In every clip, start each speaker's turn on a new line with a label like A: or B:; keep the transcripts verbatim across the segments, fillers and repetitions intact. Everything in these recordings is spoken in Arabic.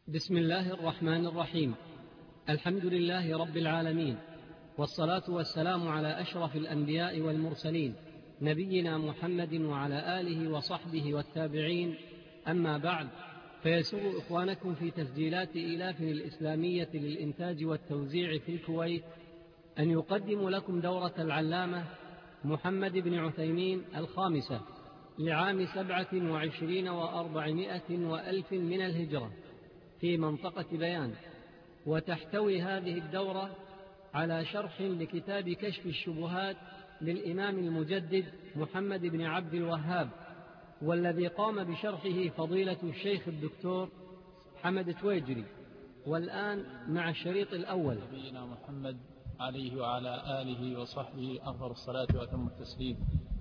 A: بسم الله الرحمن الرحيم. الحمد لله رب العالمين، والصلاة والسلام على أشرف الأنبياء والمرسلين نبينا محمد وعلى آله وصحبه والتابعين. أما بعد، فيسر إخوانكم في تسجيلات إيلاف الإسلامية للإنتاج والتوزيع في الكويت أن يقدم لكم دورة العلامة محمد بن عثيمين الخامسة لعام سبعة وعشرين وأربعمائة وألف من الهجرة في منطقة بيان، وتحتوي هذه الدورة على شرح لكتاب كشف الشبهات للإمام المجدد محمد بن عبد الوهاب، والذي قام بشرحه فضيلة الشيخ الدكتور حمد تويجري. والآن مع الشريط الأول.
B: نبينا محمد عليه وعلى آله وصحبه أفضل الصلاة وأتم التسليم.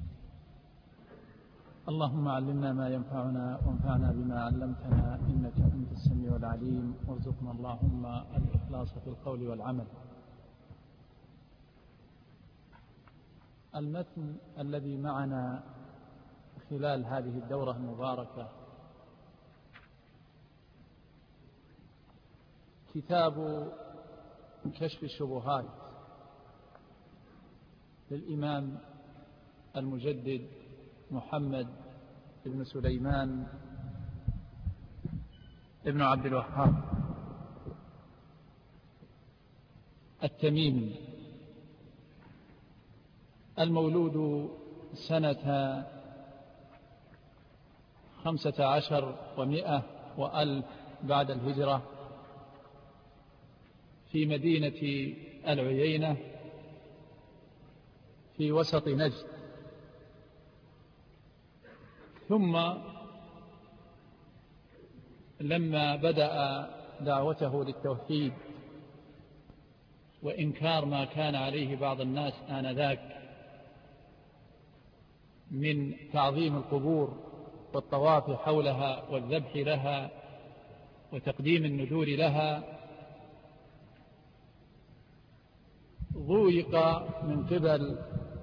B: اللهم علمنا ما ينفعنا وانفعنا بما علمتنا، إنك أنت السميع العليم، وارزقنا اللهم الإخلاص في القول والعمل. المتن الذي معنا خلال هذه الدورة المباركة كتاب كشف الشبهات للإمام المجدد محمد بن سليمان بن عبد الوهاب التميمي، المولود سنة خمسة عشر ومائة وألف بعد الهجرة في مدينة العيينة في وسط نجد. ثم لما بدأ دعوته للتوحيد وإنكار ما كان عليه بعض الناس آنذاك من تعظيم القبور والطواف حولها والذبح لها وتقديم النذور لها، ضويق من قبل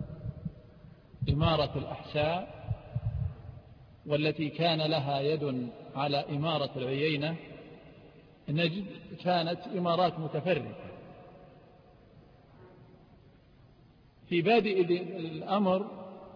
B: إمارة الأحساء، والتي كان لها يد على إمارة العيينة. نجد كانت إمارات متفرقة. في بادئ الأمر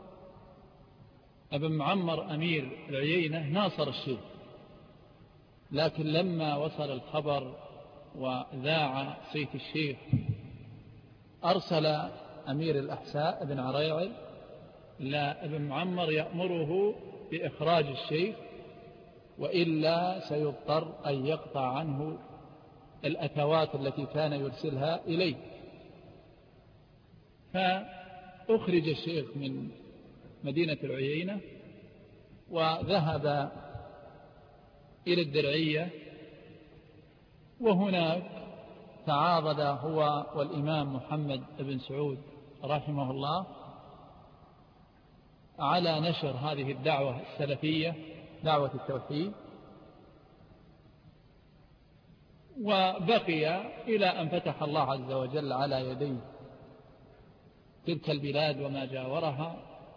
B: ابن معمر أمير العيينة ناصر الشيخ، لكن لما وصل الخبر وذاع صيت الشيخ أرسل أمير الأحساء بن عريعل لابن معمر يأمره بإخراج الشيخ، وإلا سيضطر أن يقطع عنه الأتوات التي كان يرسلها إليه. فأخرج الشيخ من مدينة العيينة وذهب إلى الدرعية، وهناك تعاضد هو والإمام محمد بن سعود رحمه الله على نشر هذه الدعوة السلفية، دعوة التوحيد، وبقي إلى أن فتح الله عز وجل على يديه تلك البلاد وما جاورها،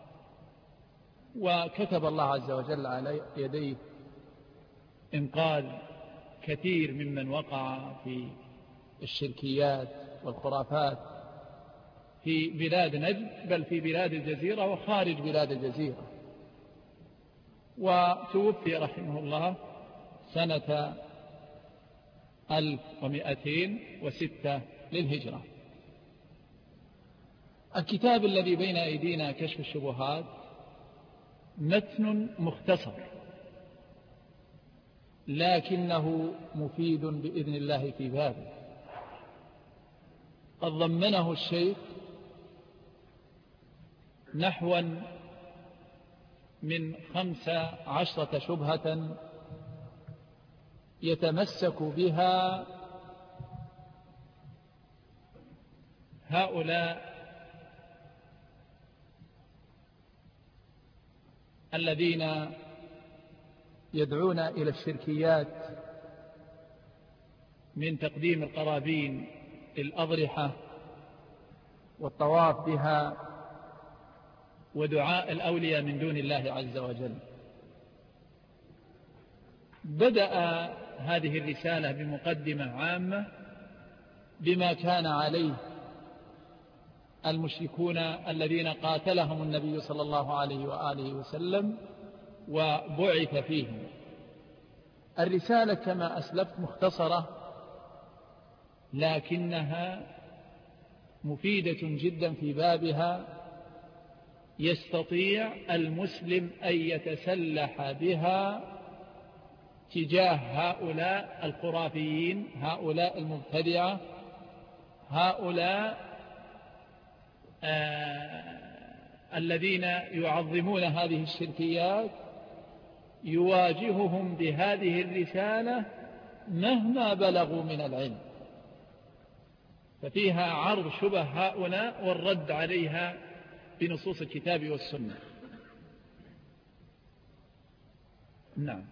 B: وكتب الله عز وجل على يديه إنقاذ كثير ممن وقع في الشركيات والخرافات في بلاد نجد، بل في بلاد الجزيرة وخارج بلاد الجزيرة. وتوفي رحمه الله سنة ألف ومائتين وستة للهجرة. الكتاب الذي بين أيدينا كشف الشبهات متن مختصر، لكنه مفيد بإذن الله في بابه. قد ضمنه الشيخ نحوا من خمس عشرة شبهة يتمسك بها هؤلاء الذين يدعون إلى الشركيات من تقديم القرابين الأضرحة والطواف بها ودعاء الأولياء من دون الله عز وجل. بدأ هذه الرسالة بمقدمة عامة بما كان عليه المشركون الذين قاتلهم النبي صلى الله عليه وآله وسلم وبعث فيهم. الرسالة كما أسلفت مختصرة لكنها مفيدة جدا في بابها، يستطيع المسلم أن يتسلح بها تجاه هؤلاء الخرافيين، هؤلاء المبتدعة، هؤلاء آه الذين يعظمون هذه الشركيات. يواجههم بهذه الرسالة مهما بلغوا من العلم، ففيها عرض شبه هؤلاء والرد عليها بنصوص الكتاب والسنة. نعم.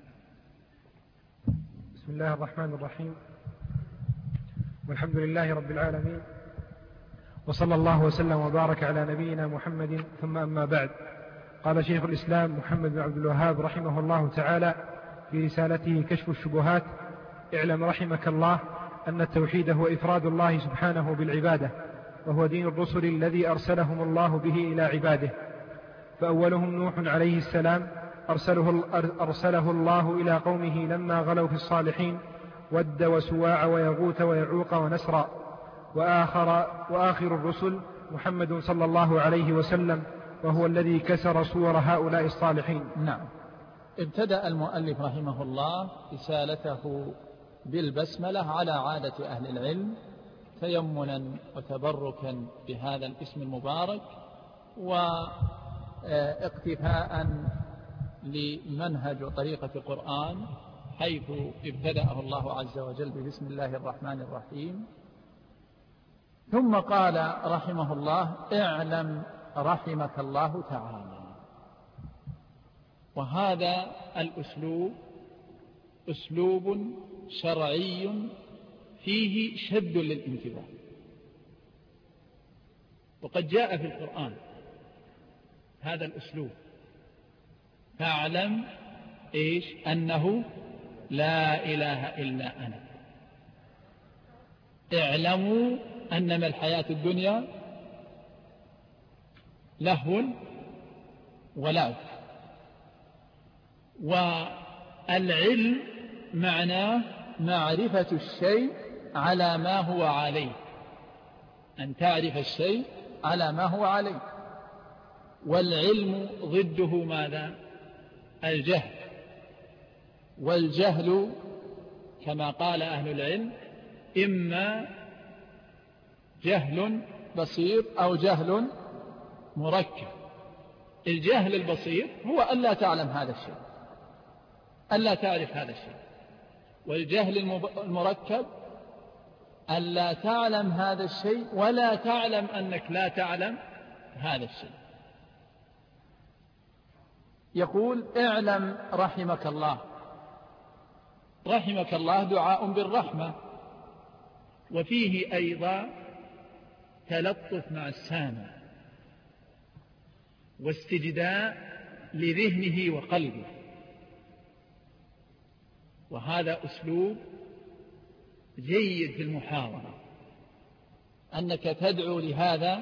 C: بسم الله الرحمن الرحيم، والحمد لله رب العالمين، وصلى الله وسلم وبارك على نبينا محمد، ثم أما بعد. قال شيخ الإسلام محمد بن عبد الوهاب رحمه الله تعالى في رسالته كشف الشبهات: اعلم رحمك الله أن التوحيد هو إفراد الله سبحانه بالعبادة، وهو دين الرسل الذي أرسلهم الله به إلى عباده. فأولهم نوح عليه السلام أرسله, أرسله الله إلى قومه لما غلوا في الصالحين، ود وسواع ويغوث ويعوق ونسرا. وآخر, وآخر الرسل محمد صلى الله عليه وسلم، وهو الذي كسر صور هؤلاء الصالحين.
B: نعم. ابتدأ المؤلف رحمه الله رسالته بالبسملة على عادة أهل العلم، تيمنا وتبركا بهذا الاسم المبارك، واقتفاء لمنهج وطريقة القرآن، حيث ابتدأه الله عز وجل بسم الله الرحمن الرحيم. ثم قال رحمه الله: اعلم رحمك الله تعالى. وهذا الأسلوب أسلوب شرعي فيه شد للانتباه، وقد جاء في القرآن هذا الأسلوب: فاعلم إيش أنه لا إله إلا أنا، اعلموا أنما الحياة الدنيا لهو ولعب. والعلم معناه معرفة الشيء على ما هو عليه، أن تعرف الشيء على ما هو عليه. والعلم ضده ماذا؟ الجهل. والجهل كما قال أهل العلم إما جهل بسيط أو جهل مركب. الجهل البسيط هو ألا تعلم هذا الشيء، ألا تعرف هذا الشيء. والجهل المركب ألا تعلم هذا الشيء ولا تعلم أنك لا تعلم هذا الشيء. يقول: اعلم رحمك الله. رحمك الله دعاء بالرحمة، وفيه أيضا تلطف مع السامع واستجداء لذهنه وقلبه، وهذا أسلوب جيد في المحاورة، أنك تدعو لهذا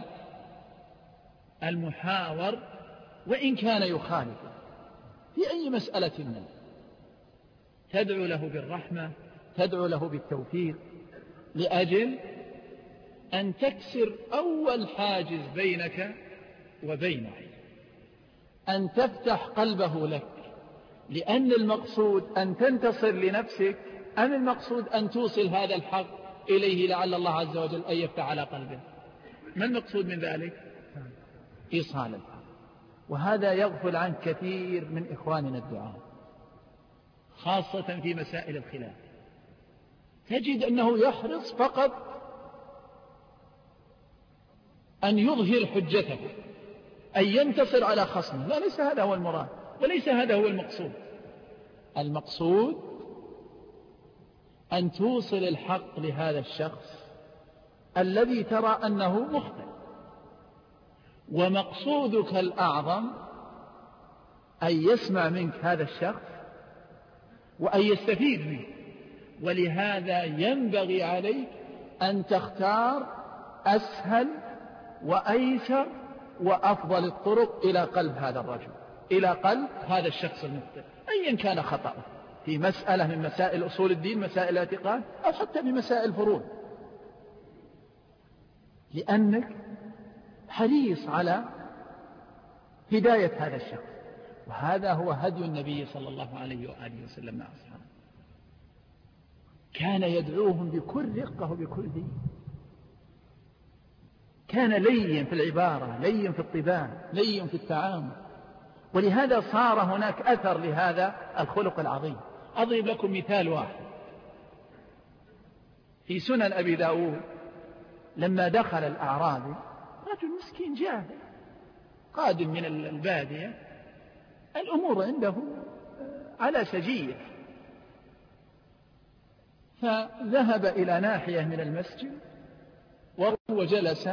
B: المحاور وإن كان يخالفه في أي مسألة منه، تدعو له بالرحمة، تدعو له بالتوفيق، لأجل أن تكسر أول حاجز بينك وبينه، أن تفتح قلبه لك. لأن المقصود أن تنتصر لنفسك، أم المقصود أن توصل هذا الحق إليه لعل الله عز وجل أن يفتح على قلبه؟ ما المقصود من ذلك؟ إيصال الحق. وهذا يغفل عنه كثير من إخواننا الدعاء، خاصة في مسائل الخلاف. تجد أنه يحرص فقط أن يظهر حجته، أن ينتصر على خصمه. لا، ليس هذا هو المراد، وليس هذا هو المقصود. المقصود أن توصل الحق لهذا الشخص الذي ترى أنه مخطئ، ومقصودك الأعظم أن يسمع منك هذا الشخص وأن يستفيد منه. ولهذا ينبغي عليك أن تختار أسهل وأيسر وأفضل الطرق إلى قلب هذا الرجل، إلى قلب هذا الشخص المخطئ، أيا كان خطأه في مسألة من مسائل أصول الدين، مسائل الاعتقاد، أو حتى بمسائل الفروع، لأنك حريص على هداية هذا الشخص. وهذا هو هدي النبي صلى الله عليه وآله وسلم مع أصحابه، كان يدعوهم بكل رقة وبكل دين، كان لين في العبارة، لين في الطباع، لين في التعامل. ولهذا صار هناك أثر لهذا الخلق العظيم. أضرب لكم مثال واحد في سنن أبي داود، لما دخل الأعرابي رجل مسكين جاهل قادم من البادية، الأمور عنده على سجية، فذهب إلى ناحية من المسجد وجلس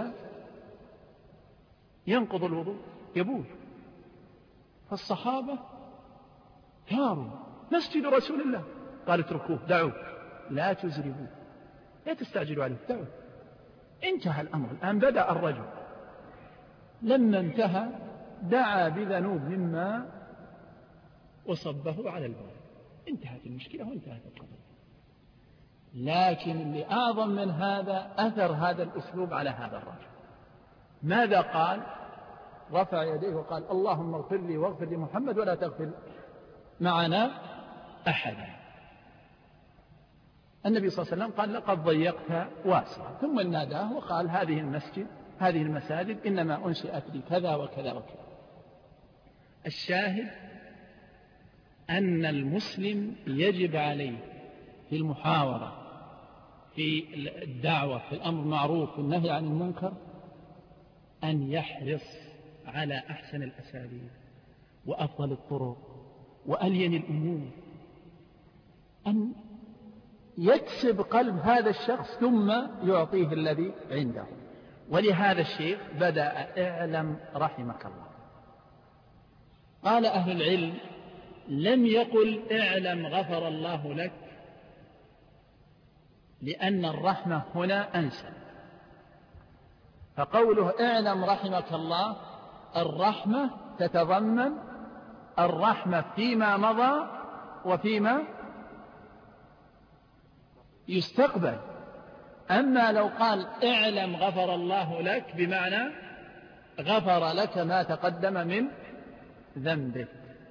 B: ينقض الوضوء يبول، فالصحابة ثاروا: مسجد رسول الله. قال: اتركوه، دعوه، لا تزربوه، لا تستعجلوا عليه، دعوه. انتهى الأمر. الآن بدأ الرجل، لما انتهى دعا بذنوب من ماء وصبه على البول، انتهت المشكلة وانتهت القضية. لكن اللي أعظم من هذا أثر هذا الأسلوب على هذا الرجل. ماذا قال؟ رفع يديه وقال: اللهم اغفر لي واغفر لمحمد ولا تغفر معنا أحدا. النبي صلى الله عليه وسلم قال: لقد ضيقت واسعا. ثم ناداه وقال: هذه المسجد هذه المساجد إنما أنشئت لكذا وكذا وكذا. الشاهد أن المسلم يجب عليه في المحاورة، في الدعوة، في الأمر بالمعروف والنهي عن المنكر، أن يحرص على أحسن الأساليب وأفضل الطرق وألين الأمور، أن يكسب قلب هذا الشخص ثم يعطيه الذي عنده. ولهذا الشيخ بدأ: اعلم رحمك الله. قال أهل العلم: لم يقل اعلم غفر الله لك، لأن الرحمة هنا أنسب. فقوله اعلم رحمك الله، الرحمة تتضمن الرحمة فيما مضى وفيما يستقبل. أما لو قال اعلم غفر الله لك بمعنى غفر لك ما تقدم من ذنبك.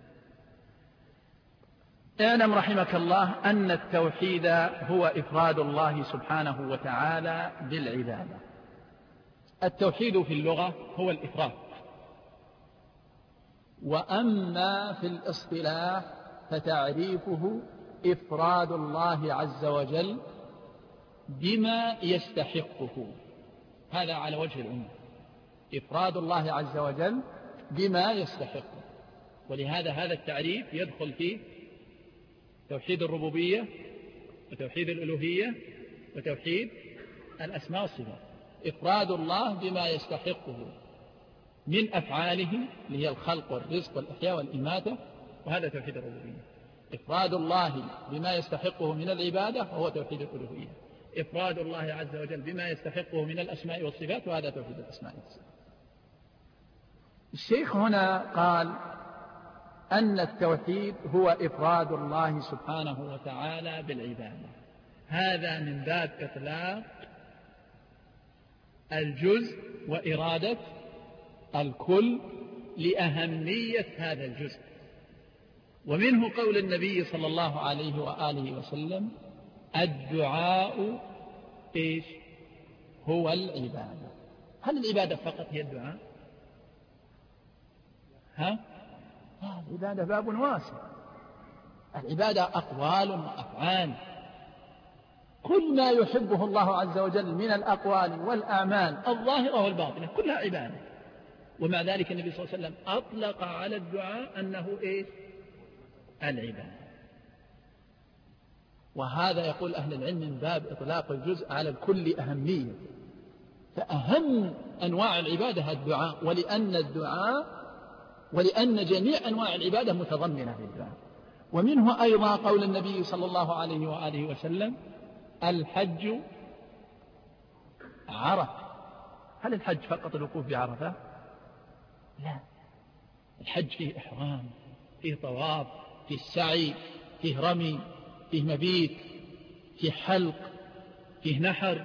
B: اعلم رحمك الله أن التوحيد هو إفراد الله سبحانه وتعالى بالعبادة. التوحيد في اللغة هو الإفراد، وأما في الاصطلاح فتعريفه إفراد الله عز وجل بما يستحقه. هذا على وجه العموم، إفراد الله عز وجل بما يستحقه. ولهذا هذا التعريف يدخل فيه توحيد الربوبية وتوحيد الألوهية وتوحيد الأسماء والصفات. إفراد الله بما يستحقه من أفعاله اللي هي الخلق والرزق والإحياء والإماتة، وهذا توحيد الربوبية. إفراد الله بما يستحقه من العبادة وهو توحيد الألوهية. إفراد الله عز وجل بما يستحقه من الأسماء والصفات، وهذا توحيد الأسماء والصفات. الشيخ هنا قال أن التوحيد هو إفراد الله سبحانه وتعالى بالعبادة. هذا من باب إطلاق الجزء وإرادة الكل لأهمية هذا الجزء. ومنه قول النبي صلى الله عليه وآله وسلم: الدعاء إيش؟ هو العبادة. هل العبادة فقط هي الدعاء؟ ها؟ العبادة باب واسع. العبادة أقوال وأفعال، كل ما يحبه الله عز وجل من الأقوال والأعمال الظاهرة والباطنة كلها عبادة. ومع ذلك النبي صلى الله عليه وسلم أطلق على الدعاء أنه إيش؟ العبادة. وهذا يقول أهل العلم من باب إطلاق الجزء على الكل أهمية. فأهم أنواع العبادة الدعاء، ولأن الدعاء ولأن جميع أنواع العبادة متضمنة في الدعاء. ومنه أيضا قول النبي صلى الله عليه وآله وسلم: الحج عرفة. هل الحج فقط الوقوف بعرفة؟ لا، الحج فيه إحرام، فيه طواف، فيه سعي، فيه رمي، فيه مبيت، فيه حلق، فيه نحر.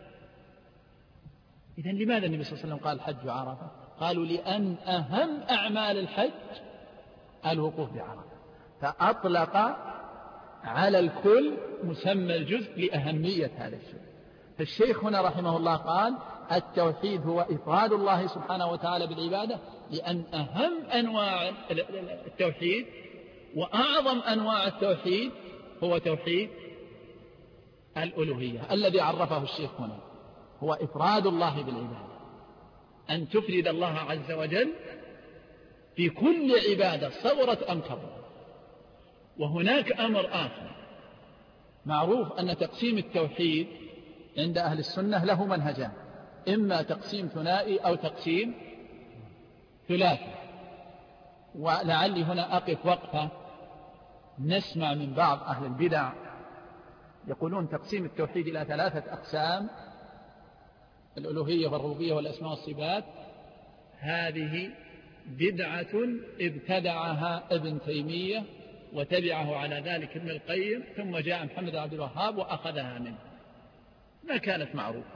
B: إذن لماذا النبي صلى الله عليه وسلم قال الحج عرفة؟ قالوا لأن أهم أعمال الحج الوقوف بعرفة، فأطلق على الكل مسمى الجزء لأهمية هذا الشيء. فالشيخ هنا رحمه الله قال: التوحيد هو إفراد الله سبحانه وتعالى بالعبادة، لأن أهم أنواع التوحيد وأعظم أنواع التوحيد هو توحيد الألوهية الذي عرفه الشيخ هنا، هو إفراد الله بالعبادة، أن تفرد الله عز وجل في كل عبادة صغرت أم كبرت. وهناك أمر آخر معروف، أن تقسيم التوحيد عند أهل السنة له منهجان: إما تقسيم ثنائي أو تقسيم ثلاثي. ولعلي هنا أقف وقفة نسمع من بعض أهل البدع يقولون تقسيم التوحيد إلى ثلاثة أقسام: الألوهية والربوبية والأسماء والصفات. هذه بدعة ابتدعها ابن تيمية وتبعه على ذلك ابن القيم، ثم جاء محمد بن عبد الوهاب وأخذها منه، ما كانت معروفة.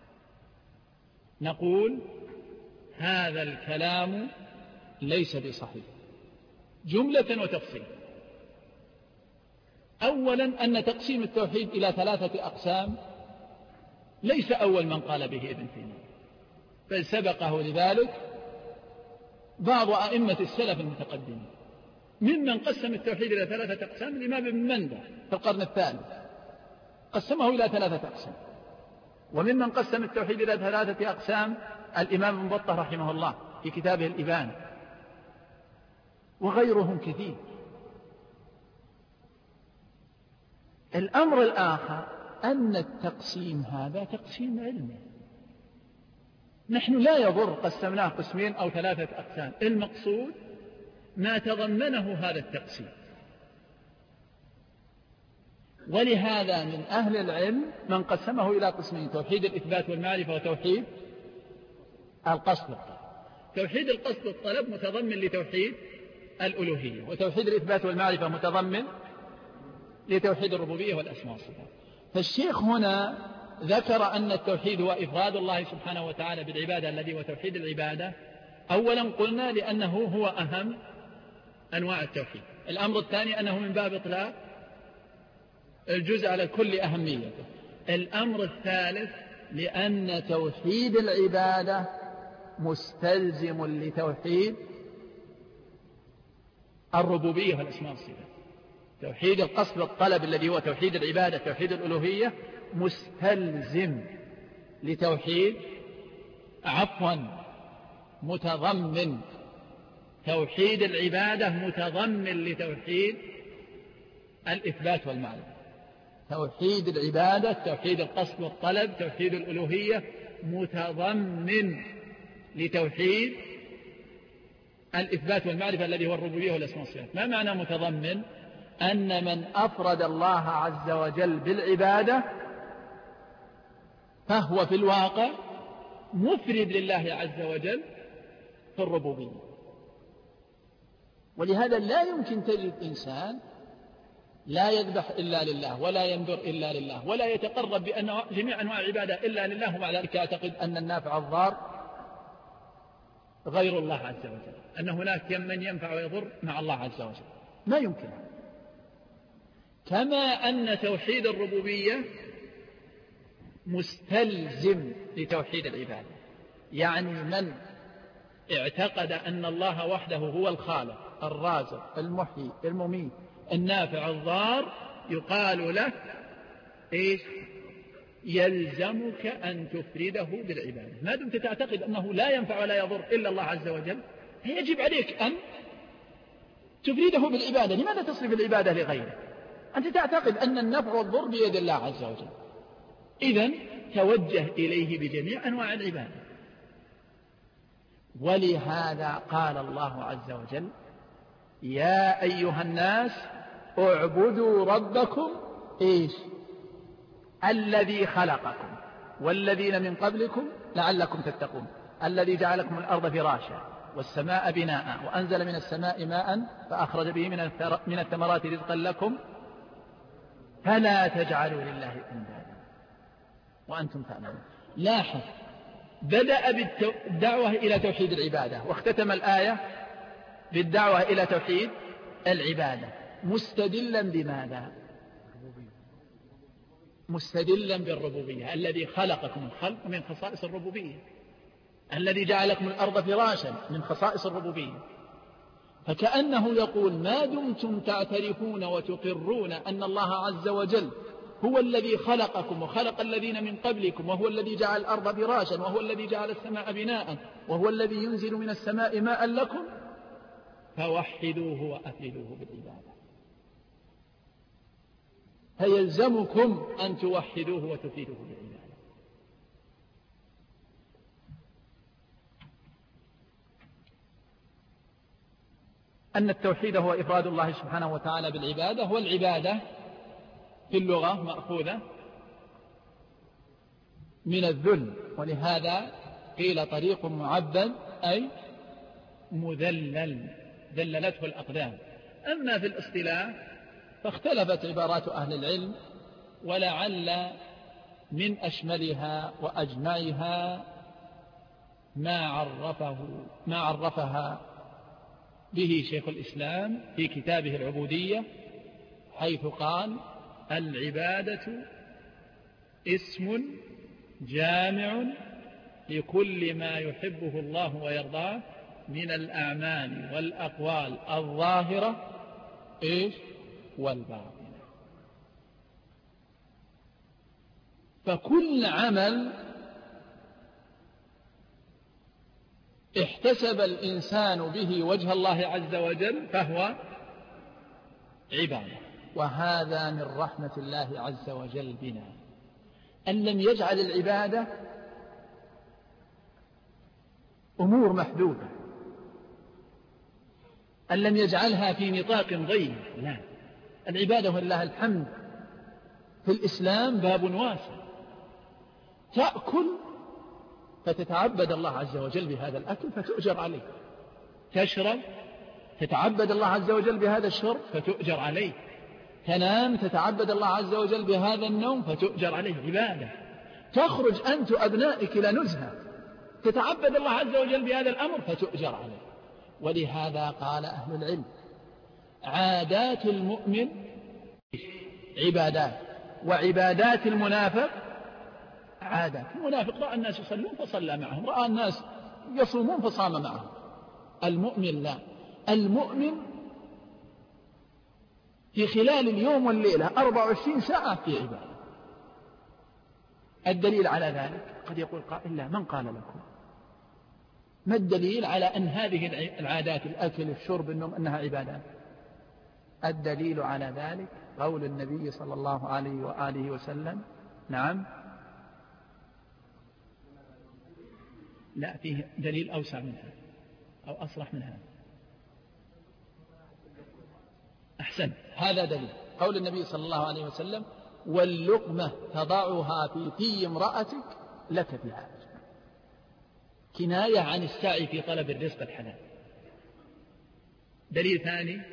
B: نقول هذا الكلام ليس بصحيح جملة وتفصيل. أولا، أن تقسيم التوحيد إلى ثلاثة أقسام ليس أول من قال به ابن تيمية، بل سبقه لذلك بعض أئمة السلف المتقدمين، ممن قسم التوحيد إلى ثلاثة أقسام الإمام ابن مندة في القرن الثالث قسمه إلى ثلاثة أقسام، وممن قسم التوحيد إلى ثلاثة أقسام الإمام ابن بطة رحمه الله في كتابه الإبانة، وغيرهم كثير. الأمر الآخر أن التقسيم هذا تقسيم علمي، نحن لا يضر قسمناه قسمين أو ثلاثة أقسام، المقصود ما تضمنه هذا التقسيم. ولهذا من أهل العلم من قسمه إلى قسمين: توحيد الإثبات والمعرفة، وتوحيد القصد والطلب. توحيد القصد والطلب متضمن لتوحيد الألوهية، وتوحيد الإثبات والمعرفة متضمن لتوحيد الربوبية والأسماء والصفات. فالشيخ هنا ذكر أن التوحيد هو إفراد الله سبحانه وتعالى بالعبادة الذي هو توحيد العبادة. أولا قلنا لأنه هو أهم أنواع التوحيد. الأمر الثاني أنه من باب إطلاق الجزء على كل أهميته. الأمر الثالث لأن توحيد العبادة مستلزم لتوحيد الربوبية والأسماء والصفات. توحيد القصد والطلب الذي هو توحيد العبادة، توحيد الألوهية، مستلزم لتوحيد عفوا متضمن توحيد العبادة، متضمن لتوحيد الإثبات والمعرفة. توحيد العبادة، توحيد القصد والطلب، توحيد الألوهية، متضمن لتوحيد الإثبات والمعرفة الذي هو الربوبية والأسماء والصفات. ما معنى متضمن؟ أن من أفرد الله عز وجل بالعبادة فهو في الواقع مفرد لله عز وجل في الربوبية. ولهذا لا يمكن تجد إنسان لا يذبح إلا لله، ولا ينذر إلا لله، ولا يتقرب بأن جميع أنواع العبادة إلا لله، ومع ذلك يعتقد أن النافع الضار غير الله عز وجل، أن هناك من ينفع ويضر مع الله عز وجل. ما يمكن. كما أن توحيد الربوبية مستلزم لتوحيد العبادة، يعني من اعتقد أن الله وحده هو الخالق الرازق المحيي المميت النافع الضار، يقال له إيش؟ يلزمك أن تفرده بالعبادة. ما دمت تعتقد أنه لا ينفع ولا يضر إلا الله عز وجل، يجب عليك أن تفرده بالعبادة. لماذا تصرف العبادة لغيره؟ أنت تعتقد أن النفع والضر بيد الله عز وجل، إذن توجه إليه بجميع أنواع العبادة. ولهذا قال الله عز وجل: يا أيها الناس اعبدوا ربكم إيش الذي خلقكم والذين من قبلكم لعلكم تتقون الذي جعل لكم الأرض فراشا والسماء بناء وأنزل من السماء ماء فأخرج به من الثمرات رزقا لكم فلا تجعلوا لله أندادا وأنتم تعلمون. لاحظ بدأ بالدعوة إلى توحيد العبادة واختتم الآية بالدعوة إلى توحيد العبادة مستدلا بماذا؟ مستدلا بالربوبية. الذي خلقكم الخلق من خصائص الربوبية الذي جعلكم الأرض فراشا من خصائص الربوبية. فكأنه يقول ما دمتم تعترفون وتقرون أن الله عز وجل هو الذي خلقكم وخلق الذين من قبلكم وهو الذي جعل الأرض فراشا وهو الذي جعل السماء بناء وهو الذي ينزل من السماء ماء لكم فوحدوه وأفردوه بالعبادة. فيلزمكم أن توحدوه وتفيدوه بالعبادة. أن التوحيد هو إفراد الله سبحانه وتعالى بالعبادة. والعبادة في اللغة مأخوذة من الذل ولهذا قيل طريق معبد أي مذلل ذللته الأقدام. أما في الاصطلاح فاختلفت عبارات أهل العلم ولعل من أشملها وأجمعها ما عرفه ما عرفها به شيخ الإسلام في كتابه العبودية حيث قال العبادة اسم جامع لكل ما يحبه الله ويرضاه من الأعمال والأقوال الظاهرة إيش والباطنة. فكل عمل احتسب الإنسان به وجه الله عز وجل فهو عبادة. وهذا من رحمة الله عز وجل بنا أن لم يجعل العبادة أمور محدودة أن لم يجعلها في نطاق ضيق. لا العبادة ولله الحمد في الإسلام باب واسع. تأكل فتتعبد الله عز وجل بهذا الأكل فتؤجر عليه. تشرب تتعبد الله عز وجل بهذا الشرب فتؤجر عليه. تنام تتعبد الله عز وجل بهذا النوم فتؤجر عليه عبادة. تخرج أنت وأبنائك إلى نزهة تتعبد الله عز وجل بهذا الأمر فتؤجر عليه. ولهذا قال أهل العلم عادات المؤمن عبادات وعبادات المنافق عادات. المنافق رأى الناس يصلون فصلى معهم رأى الناس يصومون فصام معهم. المؤمن لا. المؤمن في خلال اليوم والليلة أربع وعشرين ساعة في عبادة. الدليل على ذلك قد يقول قائل لا من قال لكم ما الدليل على أن هذه العادات الأكل الشرب النوم أنها عبادات؟ الدليل على ذلك قول النبي صلى الله عليه وآله وسلم نعم لا فيه دليل أوسع منها أو أصرح منها. أحسن هذا دليل قول النبي صلى الله عليه وسلم واللقمة تضعها في في امرأتك لك بها كناية عن السعي في طلب الرزق الحلال. دليل ثاني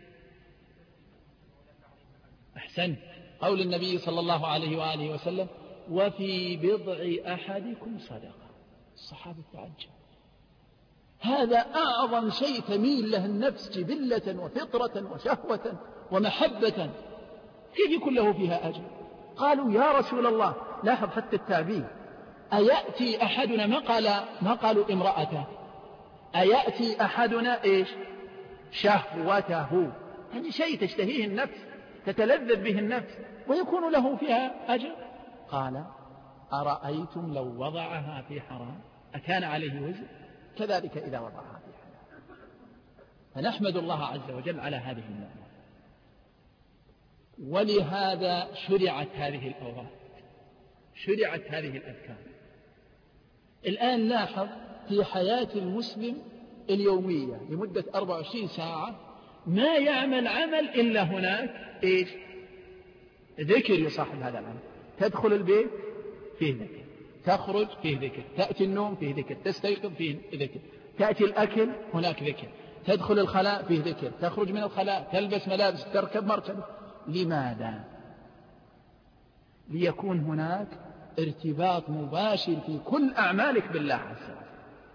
B: أحسن قول النبي صلى الله عليه وآله وسلم وفي بضع أحدكم صدقة. الصحابة تعجب هذا أعظم شيء تميل له النفس جبلة وفطرة وشهوة ومحبة كيف يكون له فيها أجر؟ قالوا يا رسول الله لاحظ حتى التعبير أيأتي أحدنا ما قال ما قالوا امرأته أيأتي أحدنا إيش شهوته يعني شيء تشتهيه النفس تتلذذ به النفس ويكون له فيها أجر. قال أرأيتم لو وضعها في حرام أكان عليه وزر؟ كذلك إذا وضعها في حرام. فنحمد الله عز وجل على هذه النعمة. ولهذا شرعت هذه الأوراق شرعت هذه الأذكار. الآن لاحظ في حياة المسلم اليومية لمدة أربع وعشرين ساعة ما يعمل عمل إلا هناك إيش؟ ذكر يصاحب هذا العمل. تدخل البيت فيه ذكر، تخرج فيه ذكر، تأتي النوم فيه ذكر، تستيقظ فيه ذكر، تأتي الأكل هناك ذكر، تدخل الخلاء فيه ذكر، تخرج من الخلاء، تلبس ملابس، تركب مركبة. لماذا؟ ليكون هناك ارتباط مباشر في كل أعمالك بالله عز وجل.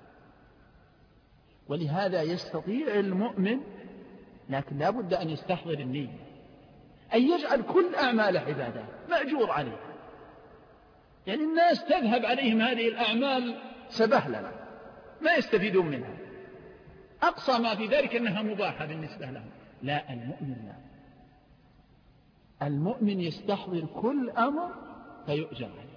B: ولهذا يستطيع المؤمن، لكن لا بد أن يستحضر النية، أن يجعل كل أعماله عبادات مأجور عليه. يعني الناس تذهب عليهم هذه الأعمال سبهللة ما يستفيدون منها، أقصى ما في ذلك أنها مباحة بالنسبة لهم. لا، المؤمن لا، المؤمن يستحضر كل أمر فيؤجر عليه.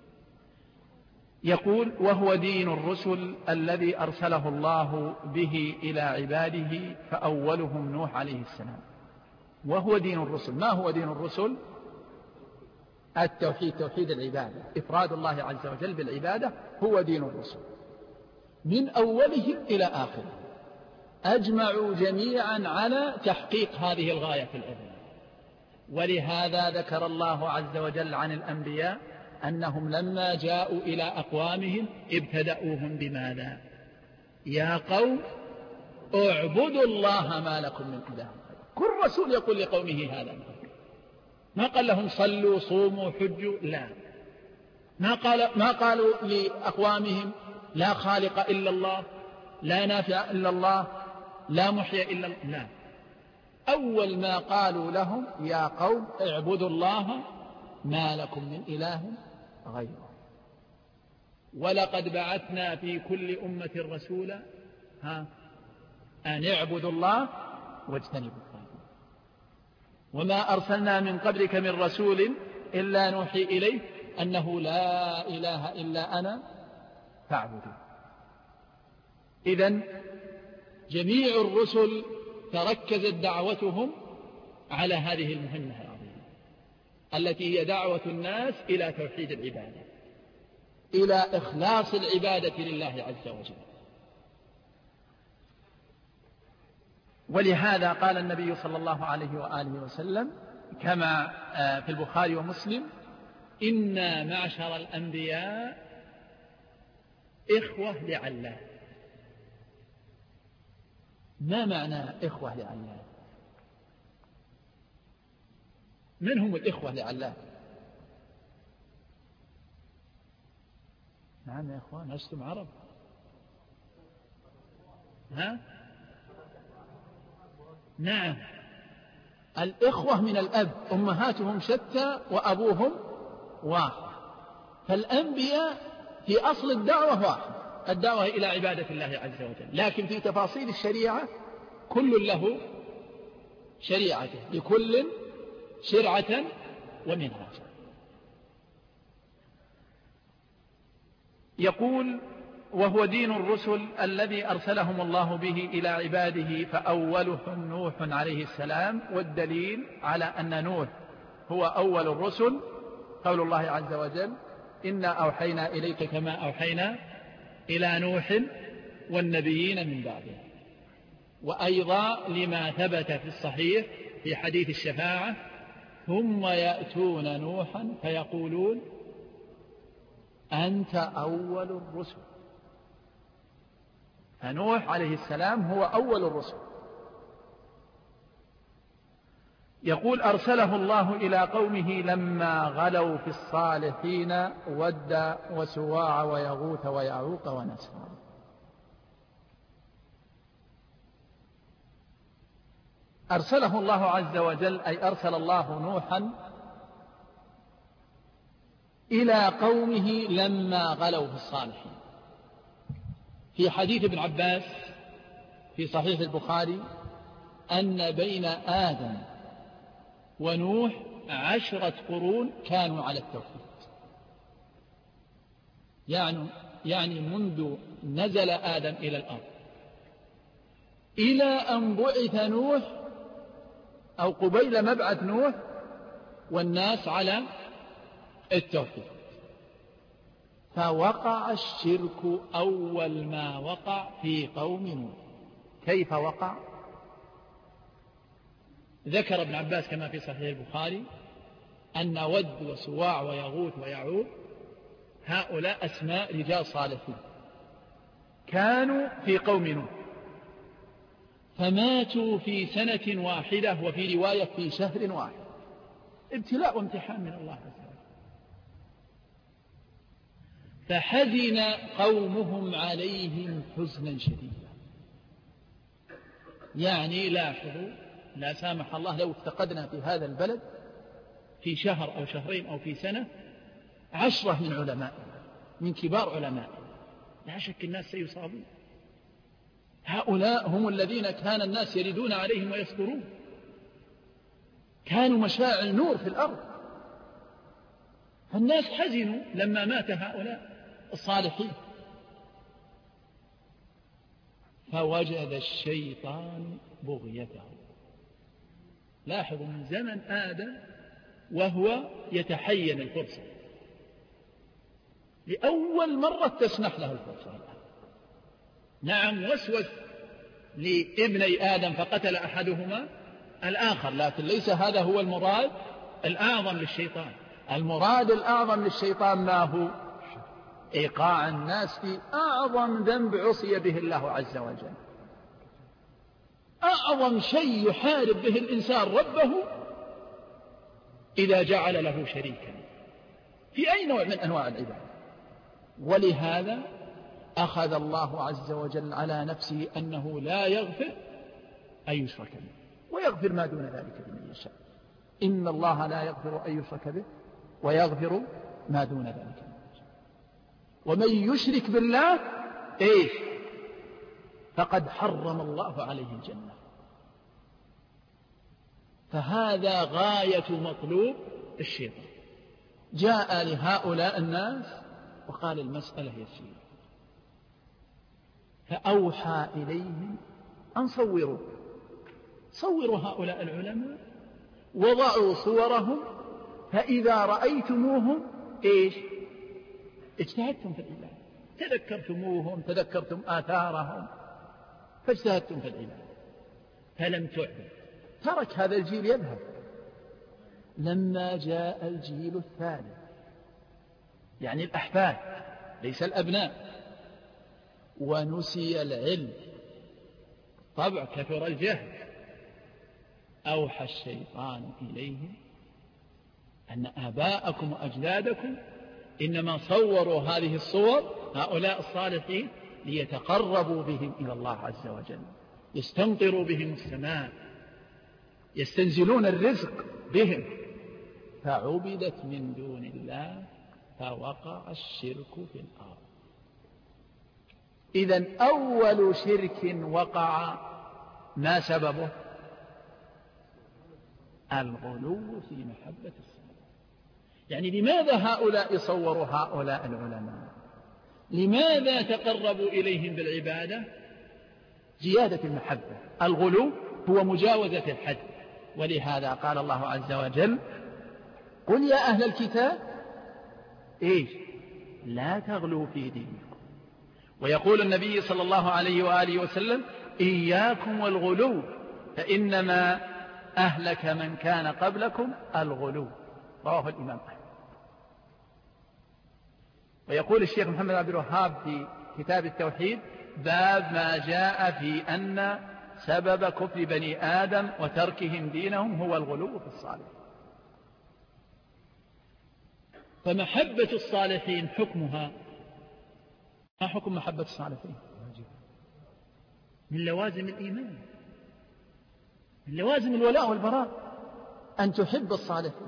B: يقول: وهو دين الرسل الذي أرسله الله به إلى عباده فأولهم نوح عليه السلام. وهو دين الرسل. ما هو دين الرسل؟ التوحيد، توحيد العبادة، إفراد الله عز وجل بالعبادة هو دين الرسل من أولهم إلى آخره. أجمعوا جميعا على تحقيق هذه الغاية في العبادة. ولهذا ذكر الله عز وجل عن الأنبياء أنهم لما جاءوا إلى أقوامهم ابتدأوهم بماذا؟ يا قوم اعبدوا الله ما لكم من إله. كل رسول يقول لقومه هذا، ما قال لهم صلوا صوموا حجوا، لا. ما قال ما قالوا لأقوامهم لا خالق إلا الله، لا نافع إلا الله، لا محيي إلا الله، لا. أول ما قالوا لهم يا قوم اعبدوا الله ما لكم من إله غيره. ولقد بعثنا في كل أمة رسولا ها أن اعبدوا الله واجتنبوا الطاغوت وما أرسلنا من قبلك من رسول إلا نوحي إليه أنه لا إله إلا أنا فاعبدوا. إذن جميع الرسل تركزت دعوتهم على هذه المهمة العظيمة التي هي دعوة الناس إلى توحيد العبادة، إلى إخلاص العبادة لله عز وجل. ولهذا قال النبي صلى الله عليه وآله وسلم كما في البخاري ومسلم: إنا معشر الأنبياء إخوة لعلاه. ما معنى إخوة لعلاه؟ من هم الإخوة لعلاه؟ نعم يا إخوان، لستم عرب؟ ها؟ نعم، الإخوة من الأب، أمهاتهم شتى وأبوهم واحد، فالأنبياء في أصل الدعوة واحد، الدعوة إلى عبادة الله عز وجل، لكن في تفاصيل الشريعة كل له شريعته، لكل شرعة ومنهاجا. يقول: وهو دين الرسل الذي أرسلهم الله به إلى عباده فأولهم نوح عليه السلام. والدليل على أن نوح هو أول الرسل قول الله عز وجل: إنا أوحينا إليك كما أوحينا إلى نوح والنبيين من بعده. وأيضا لما ثبت في الصحيح في حديث الشفاعة: ثم يأتون نوحا فيقولون أنت أول الرسل. فنوح عليه السلام هو أول الرسل. يقول: أرسله الله إلى قومه لما غلوا في الصالحين ود وسواع ويغوث ويعوق ونسرا. أرسله الله عز وجل، أي أرسل الله نوحا إلى قومه لما غلوا في الصالحين. في حديث ابن عباس في صحيح البخاري أن بين آدم ونوح عشرة قرون كانوا على التوحيد، يعني يعني منذ نزل آدم إلى الأرض إلى أن بعث نوح أو قبيل مبعث نوح والناس على التوحيد. فوقع الشرك أول ما وقع في قوم نوح. كيف وقع؟ ذكر ابن عباس كما في صحيح البخاري أن ود وسواع ويغوث ويعوق هؤلاء أسماء رجال صالحين كانوا في قوم نوح فماتوا في سنة واحدة، وفي رواية في شهر واحد. ابتلاء وامتحان من الله عز وجل. فحزن قومهم عليهم حزنا شديدا. يعني لاحظوا، لا سامح الله لو افتقدنا في هذا البلد في شهر أو شهرين أو في سنة عشرة من علماء من كبار علماء، لا شك الناس سيصابون. هؤلاء هم الذين كان الناس يردون عليهم ويصبرون، كانوا مشاعل نور في الأرض. فالناس حزنوا لما مات هؤلاء الصالحين. فوجد الشيطان بغيته. لاحظوا من زمن آدم وهو يتحين الفرصة، لأول مرة تسنح له الفرصة. نعم وسوس لابني آدم فقتل أحدهما الآخر، لكن ليس هذا هو المراد الأعظم للشيطان. المراد الأعظم للشيطان ما هو؟ إيقاع الناس في أعظم ذنب عصي به الله عز وجل. أعظم شيء يحارب به الإنسان ربه إذا جعل له شريكا في أي نوع من أنواع العبادة. ولهذا أخذ الله عز وجل على نفسه أنه لا يغفر أن يشرك به ويغفر ما دون ذلك لمن يشاء. إن الله لا يغفر أن يشرك به ويغفر ما دون ذلك لمن يشاء. ومن يشرك بالله إيش؟ فقد حرم الله عليه الجنة. فهذا غاية مطلوب الشيطان. جاء لهؤلاء الناس وقال المسألة يسيرة، فأوحى إليهم أن صوروا صوروا هؤلاء العلماء، وضعوا صورهم، فإذا رأيتموهم إيش؟ اجتهدتم في العبادة، تذكرتموهم، تذكرتم آثارهم، فاجتهدتم في العبادة. فلم تعبد، ترك هذا الجيل يذهب. لما جاء الجيل الثالث، يعني الأحفاد ليس الأبناء، ونسي العلم، طبع كثر الجهل، أوحى الشيطان إليهم أن آباءكم وأجدادكم إنما صوروا هذه الصور هؤلاء الصالحين ليتقربوا بهم إلى الله عز وجل، يستمطروا بهم السماء، يستنزلون الرزق بهم، فعبدت من دون الله فوقع الشرك في الأرض. إذن أول شرك وقع ما سببه؟ الغلو في محبة الصالح. يعني لماذا هؤلاء صوروا هؤلاء العلماء؟ لماذا تقربوا إليهم بالعبادة؟ زيادة المحبة. الغلو هو مجاوزة الحد. ولهذا قال الله عز وجل: قل يا أهل الكتاب إيش؟ لا تغلوا في دينكم. ويقول النبي صلى الله عليه وآله وسلم: إياكم والغلو فإنما أهلك من كان قبلكم الغلو. رواه الإمام أحمد. ويقول الشيخ محمد عبد الوهاب في كتاب التوحيد: باب ما جاء في أن سبب كفر بني آدم وتركهم دينهم هو الغلو في الصالح. فمحبة الصالحين حكمها ما حكم محبة الصالحين؟ من لوازم الإيمان، من لوازم الولاء والبراء أن تحب الصالحين،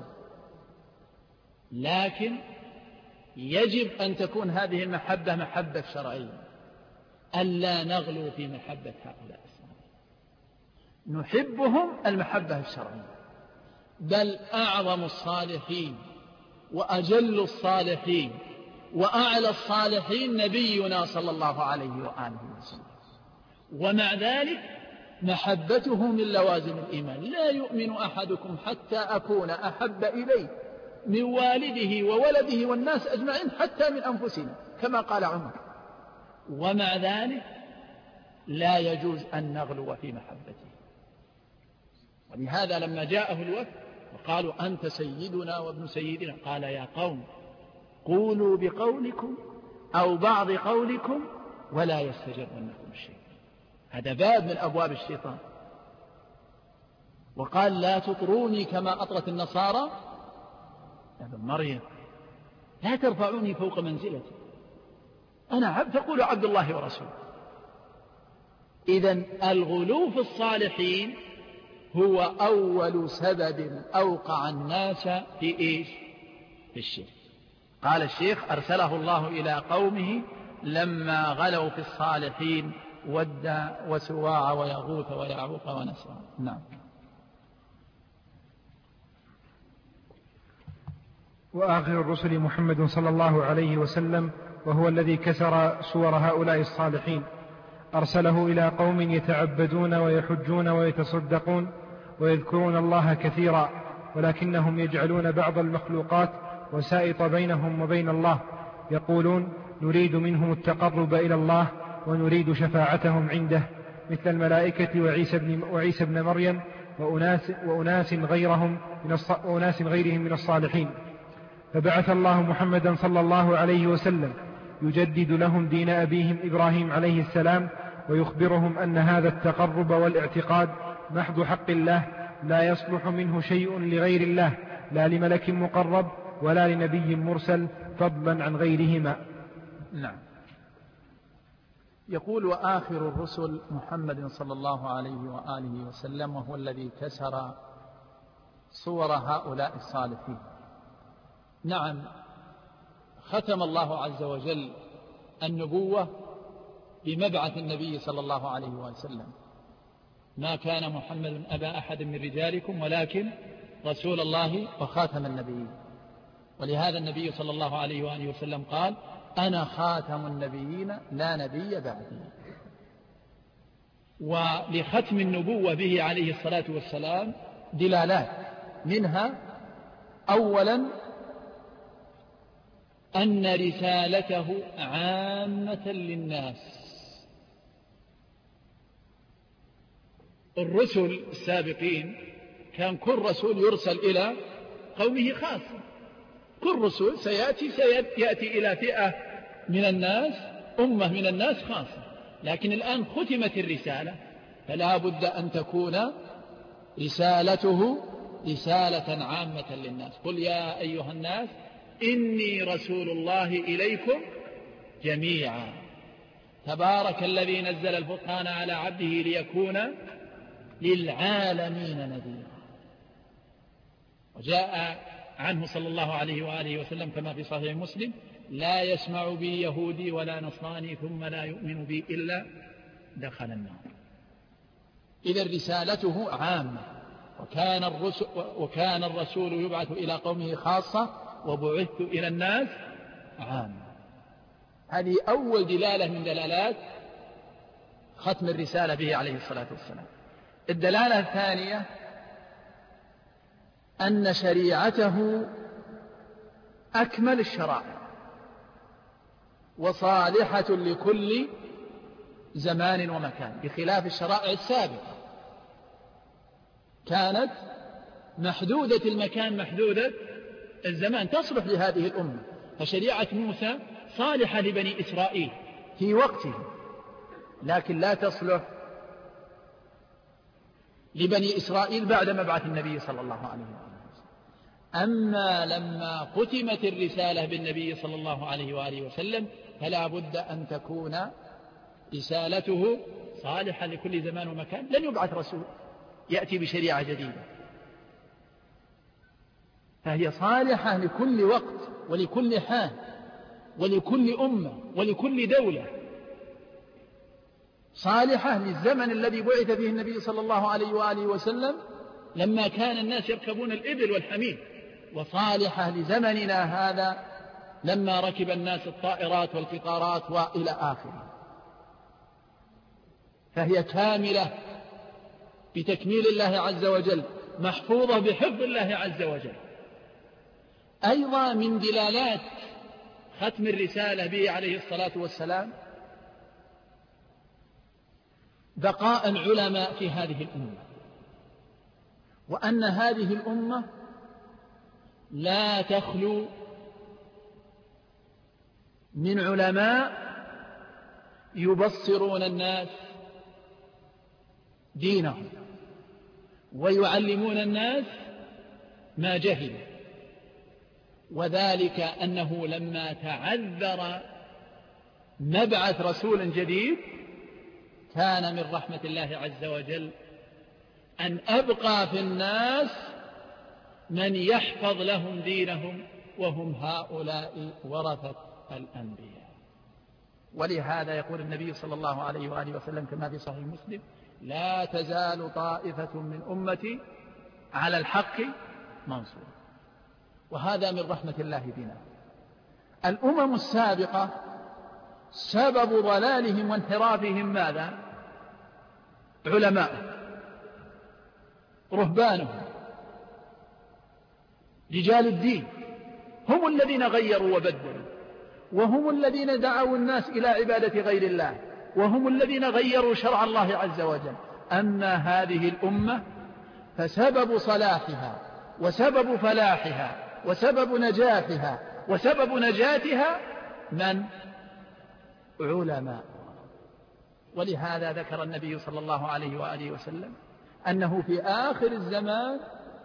B: لكن يجب أن تكون هذه المحبة محبة شرعية، ألا نغلو في محبة هؤلاء الصالحين. نحبهم المحبة الشرعية، بل أعظم الصالحين وأجل الصالحين وأعلى الصالحين نبينا صلى الله عليه وآله وسلم، ومع ذلك محبته من لوازم الإيمان. لا يؤمن أحدكم حتى أكون أحب إليه من والده وولده والناس أجمعين حتى من أنفسنا، كما قال عمر. ومع ذلك لا يجوز أن نغلو في محبته. ولهذا لما جاءه الوفد وقالوا أنت سيدنا وابن سيدنا قال يا قوم قولوا بقولكم أو بعض قولكم ولا يستجرنكم الشيطان. هذا باب من أبواب الشيطان. وقال لا تطروني كما أطرت النصارى يا ابن مريم، لا ترفعوني فوق منزلتي، أنا عبد تقول عبد الله ورسوله. إذن الغلو في الصالحين هو أول سبب أوقع الناس في إيش؟ في الشرك. قال الشيخ أرسله الله إلى قومه لما غلوا في الصالحين ود وسواع ويغوث ويعوق ونسرا. نعم.
C: وآخر الرسل محمد صلى الله عليه وسلم، وهو الذي كسر صور هؤلاء الصالحين، أرسله إلى قوم يتعبدون ويحجون ويتصدقون ويذكرون الله كثيرا، ولكنهم يجعلون بعض المخلوقات وسائط بينهم وبين الله، يقولون نريد منهم التقرب إلى الله ونريد شفاعتهم عنده، مثل الملائكة وعيسى بن, وعيسى بن مريم وأناس, وأناس, غيرهم من وأناس غيرهم من الصالحين. فبعث الله محمدا صلى الله عليه وسلم يجدد لهم دين أبيهم إبراهيم عليه السلام، ويخبرهم أن هذا التقرب والاعتقاد محض حق الله، لا يصلح منه شيء لغير الله، لا لملك مقرب ولا لنبي مرسل، فضلا عن غيرهما.
B: نعم. يقول وآخر الرسل محمد صلى الله عليه وآله وسلم، وهو الذي كسر صور هؤلاء الصالحين. نعم، ختم الله عز وجل النبوة بمبعث النبي صلى الله عليه وسلم. ما كان محمد أبا أحد من رجالكم ولكن رسول الله وخاتم النبيين. ولهذا النبي صلى الله عليه وآله وسلم قال أنا خاتم النبيين لا نبي بعدي. ولختم النبوة به عليه الصلاة والسلام دلالات، منها أولا أن رسالته عامة للناس. الرسل السابقين كان كل رسول يرسل إلى قومه خاصة، كل رسول سيأتي سيأتي إلى فئة من الناس، أمة من الناس خاصة. لكن الآن ختمت الرسالة، فلا بد أن تكون رسالته رسالة عامة للناس. قل يا أيها الناس إني رسول الله إليكم جميعا، تبارك الذي نزل الفرقان على عبده ليكون للعالمين نذيرا. وجاء عنه صلى الله عليه وآله وسلم كما في صحيح مسلم لا يسمع بي يهودي ولا نصراني ثم لا يؤمن بي إلا دخل النار. إذا رسالته عامة، وكان الرسول, وكان الرسول يبعث إلى قومه خاصة وبعثت إلى الناس عامة. هذه أول دلالة من دلالات ختم الرسالة به عليه الصلاة والسلام. الدلالة الثانية أن شريعته أكمل الشرائع وصالحة لكل زمان ومكان، بخلاف الشرائع السابقة كانت محدودة المكان محدودة الزمان، تصلح لهذه الأمة. فشريعة موسى صالحة لبني إسرائيل في وقته، لكن لا تصلح لبني إسرائيل بعد مبعث النبي صلى الله عليه وسلم. أما لما ختمت الرسالة بالنبي صلى الله عليه وآله وسلم فلا بد أن تكون رسالته صالحة لكل زمان ومكان. لن يبعث رسول يأتي بشريعة جديدة، فهي صالحة لكل وقت ولكل حال ولكل أمة ولكل دولة، صالحة للزمن الذي بعث فيه النبي صلى الله عليه وآله وسلم لما كان الناس يركبون الإبل والحمير، وصالحة لزمننا هذا لما ركب الناس الطائرات والقطارات وإلى آخره. فهي كاملة بتكميل الله عز وجل، محفوظة بحفظ الله عز وجل. أيضا من دلالات ختم الرسالة به عليه الصلاة والسلام بقاء العلماء في هذه الأمة. وأن هذه الأمة لا تخلو من علماء يبصرون الناس دينهم ويعلمون الناس ما جهلوا، وذلك أنه لما تعذر مبعث رسول جديد كان من رحمة الله عز وجل أن أبقى في الناس من يحفظ لهم دينهم، وهم هؤلاء ورثة الأنبياء. ولهذا يقول النبي صلى الله عليه وآله وسلم كما في صحيح مسلم: لا تزال طائفة من أمتي على الحق منصورة. وهذا من رحمة الله بنا. الأمم السابقة سبب ضلالهم وانحرافهم ماذا؟ علماء، رهبانهم، رجال الدين، هم الذين غيروا وبدلوا، وهم الذين دعوا الناس إلى عبادة غير الله، وهم الذين غيروا شرع الله عز وجل. أما هذه الأمة فسبب صلاحها وسبب فلاحها وسبب نجاحها وسبب نجاتها من؟ علماء. ولهذا ذكر النبي صلى الله عليه وآله وسلم أنه في آخر الزمان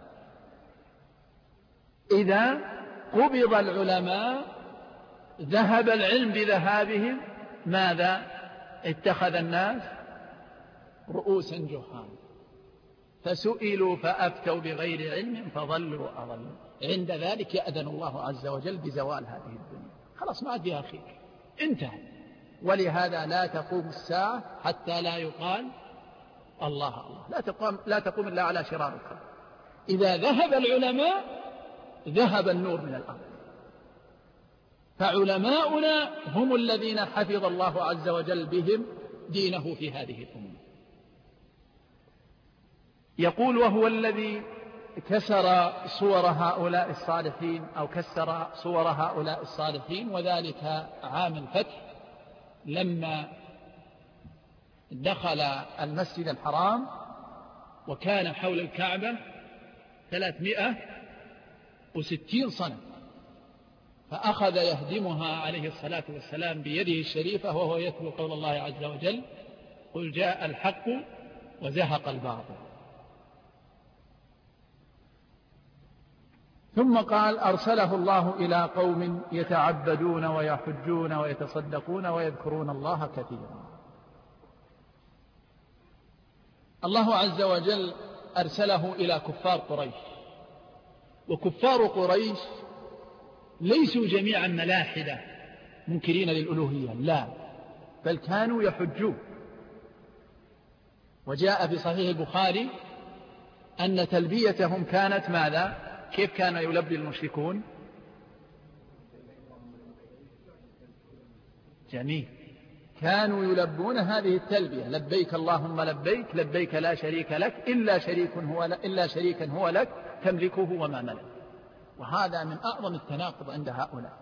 B: إذا قبض العلماء ذهب العلم بذهابهم، ماذا؟ اتخذ الناس رؤوسا جهالا فسئلوا فأفتوا بغير علم فضلوا وأضلوا. عند ذلك يأذن الله عز وجل بزوال هذه الدنيا، خلاص ما عاد فيها خير، انتهى. ولهذا لا تقوم الساعة حتى لا يقال الله الله، لا تقوم, لا تقوم إلا على شرار الخلق. إذا ذهب العلماء ذهب النور من الأرض. فعلماؤنا هم الذين حفظ الله عز وجل بهم دينه في هذه الأمة. يقول: وهو الذي كسر صور هؤلاء الصالحين أو كسر صور هؤلاء الصالحين، وذلك عام الفتح لما دخل المسجد الحرام وكان حول الكعبة ثلاثمائة وستين صنم، فأخذ يهدمها عليه الصلاة والسلام بيده الشريفة وهو يتلو قول الله عز وجل: قل جاء الحق وزهق الباطل. ثم قال: أرسله الله إلى قوم يتعبدون ويحجون ويتصدقون ويذكرون الله كثيرا. الله عز وجل أرسله إلى كفار قريش، وكفار قريش ليسوا جميعا ملاحدة منكرين للألوهية، لا، بل كانوا يحجون. وجاء في صحيح البخاري أن تلبيتهم كانت ماذا؟ كيف كان يلبي المشركون؟ جميل، كانوا يلبون هذه التلبية: لبيك اللهم لبيك، لبيك لا شريك لك إلا شريك هو إلا شريكا هو لك تملكه وما ملك. وهذا من أعظم التناقض عند هؤلاء.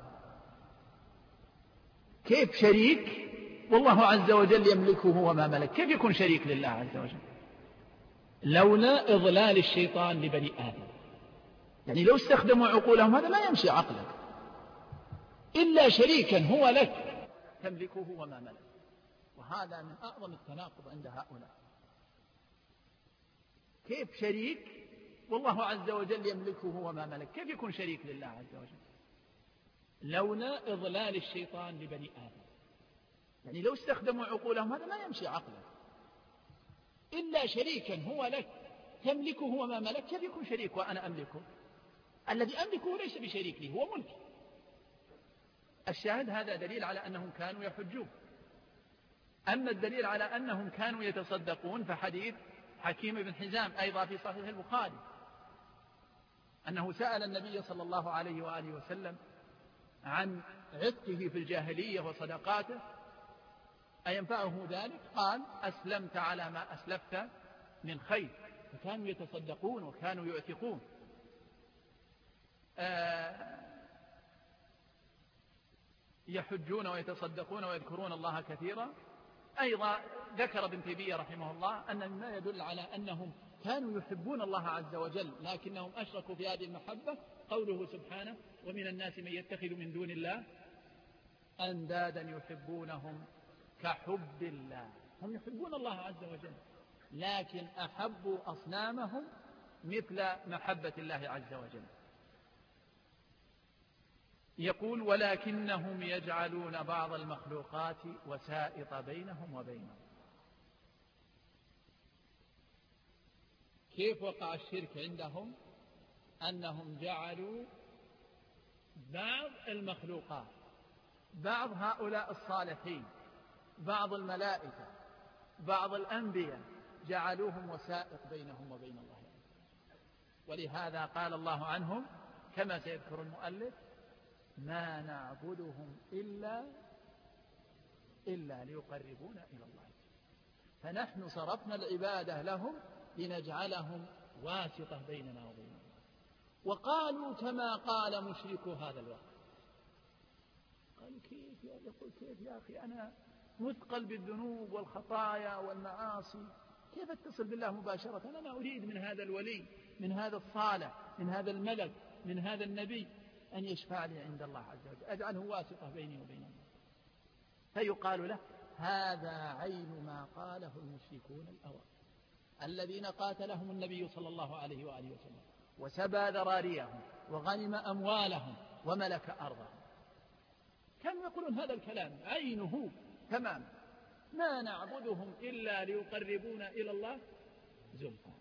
B: كيف شريك والله عز وجل يملكه وما ملك؟ كيف يكون شريك لله عز وجل؟ لولا إضلال الشيطان لبني آدم، يعني لو استخدموا عقولهم هذا ما يمشي عقلك. إلا شريكا هو لك تملكه وما ملك. وهذا من أعظم التناقض عند هؤلاء. كيف شريك والله عز وجل يملكه وما ملك؟ كيف يكون شريك لله عز وجل؟ لولا إضلال الشيطان لبني آدم، يعني لو استخدموا عقولهم هذا ما يمشي عقلك. إلا شريكا هو لك تملكه وما ملك، كيف يكون شريك وأنا أملكه؟ الذي أملكه ليس بشريك لي، هو ملكي. الشاهد هذا دليل على أنهم كانوا يحجون. أما الدليل على أنهم كانوا يتصدقون فحديث حكيم بن حزام أيضا في صحيح البخاري أنه سأل النبي صلى الله عليه وآله وسلم عن عتقه في الجاهلية وصدقاته أينفعه ذلك؟ قال: أسلمت على ما أسلفت من خير. فكانوا يتصدقون وكانوا يعتقون. آه يحجون ويتصدقون ويذكرون الله كثيرا. أيضا ذكر ابن تيمية رحمه الله أن مما يدل على أنهم كانوا يحبون الله عز وجل لكنهم أشركوا في هذه المحبة. قوله سبحانه ومن الناس من يتخذ من دون الله أندادا يحبونهم كحب الله. هم يحبون الله عز وجل لكن أحبوا أصنامهم مثل محبة الله عز وجل. يقول ولكنهم يجعلون بعض المخلوقات وسائط بينهم وبينهم. كيف وقع الشرك عندهم؟ أنهم جعلوا بعض المخلوقات، بعض هؤلاء الصالحين، بعض الملائكة، بعض الأنبياء، جعلوهم وسائط بينهم وبين الله. ولهذا قال الله عنهم كما سيذكر المؤلف ما نعبدهم إلا إلا ليقربونا إلى الله. فنحن صرفنا العبادة لهم لنجعلهم واسطة بيننا وبينهم. وقالوا كما قال مشركو هذا الوقت، قالوا كيف يا يقول كيف يا أخي أنا مثقل بالذنوب والخطايا والمعاصي، كيف اتصل بالله مباشرة؟ أنا أريد من هذا الولي، من هذا الصالح، من هذا الملك، من هذا النبي أن يشفع لي عند الله عز وجل، أجعله واسطة بيني وبين الله. فيقال له هذا عين ما قاله المشركون الأول الذين قاتلهم النبي صلى الله عليه وآله وسلم وسبى ذراريهم وغنم أموالهم وملك أرضهم. كانوا يقولون هذا الكلام عينه تمام، ما نعبدهم إلا ليقربونا إلى الله زلفى.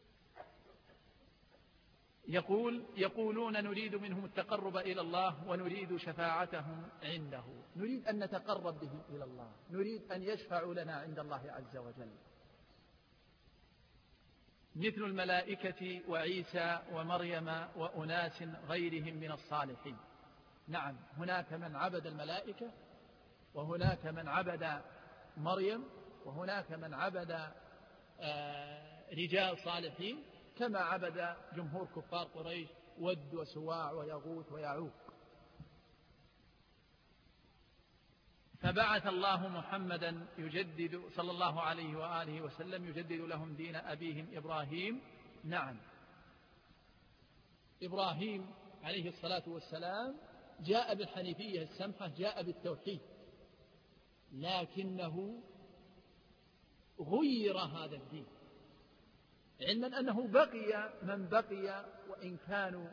B: يقول يقولون نريد منهم التقرب إلى الله ونريد شفاعتهم عنده، نريد أن نتقرب بهم إلى الله، نريد أن يشفعوا لنا عند الله عز وجل، مثل الملائكة وعيسى ومريم وأناس غيرهم من الصالحين. نعم، هناك من عبد الملائكة، وهناك من عبد مريم، وهناك من عبد رجال صالحين كما عبد جمهور كفار قريش ود وسواع ويغوث ويعوق. فبعث الله محمدا يجدد صلى الله عليه وآله وسلم يجدد لهم دين أبيهم إبراهيم. نعم، إبراهيم عليه الصلاة والسلام جاء بالحنيفية السمحة، جاء بالتوحيد، لكنه غير هذا الدين، علما أنه بقي من بقي وإن كانوا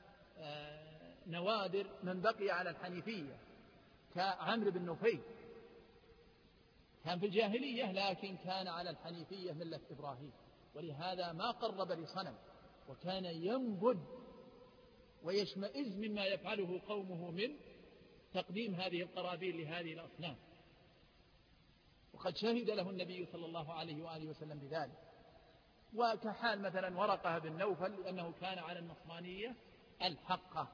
B: نوادر من بقي على الحنيفية كعمرو بن نفيل، كان في الجاهلية لكن كان على الحنيفية ملة إبراهيم، ولهذا ما قرب لصنم، وكان ينبذ ويشمئز مما يفعله قومه من تقديم هذه القرابين لهذه الأصنام، وقد شهد له النبي صلى الله عليه وآله وسلم بذلك. وكحال مثلا ورقة بن نوفل لأنه كان على النصرانية الحقة.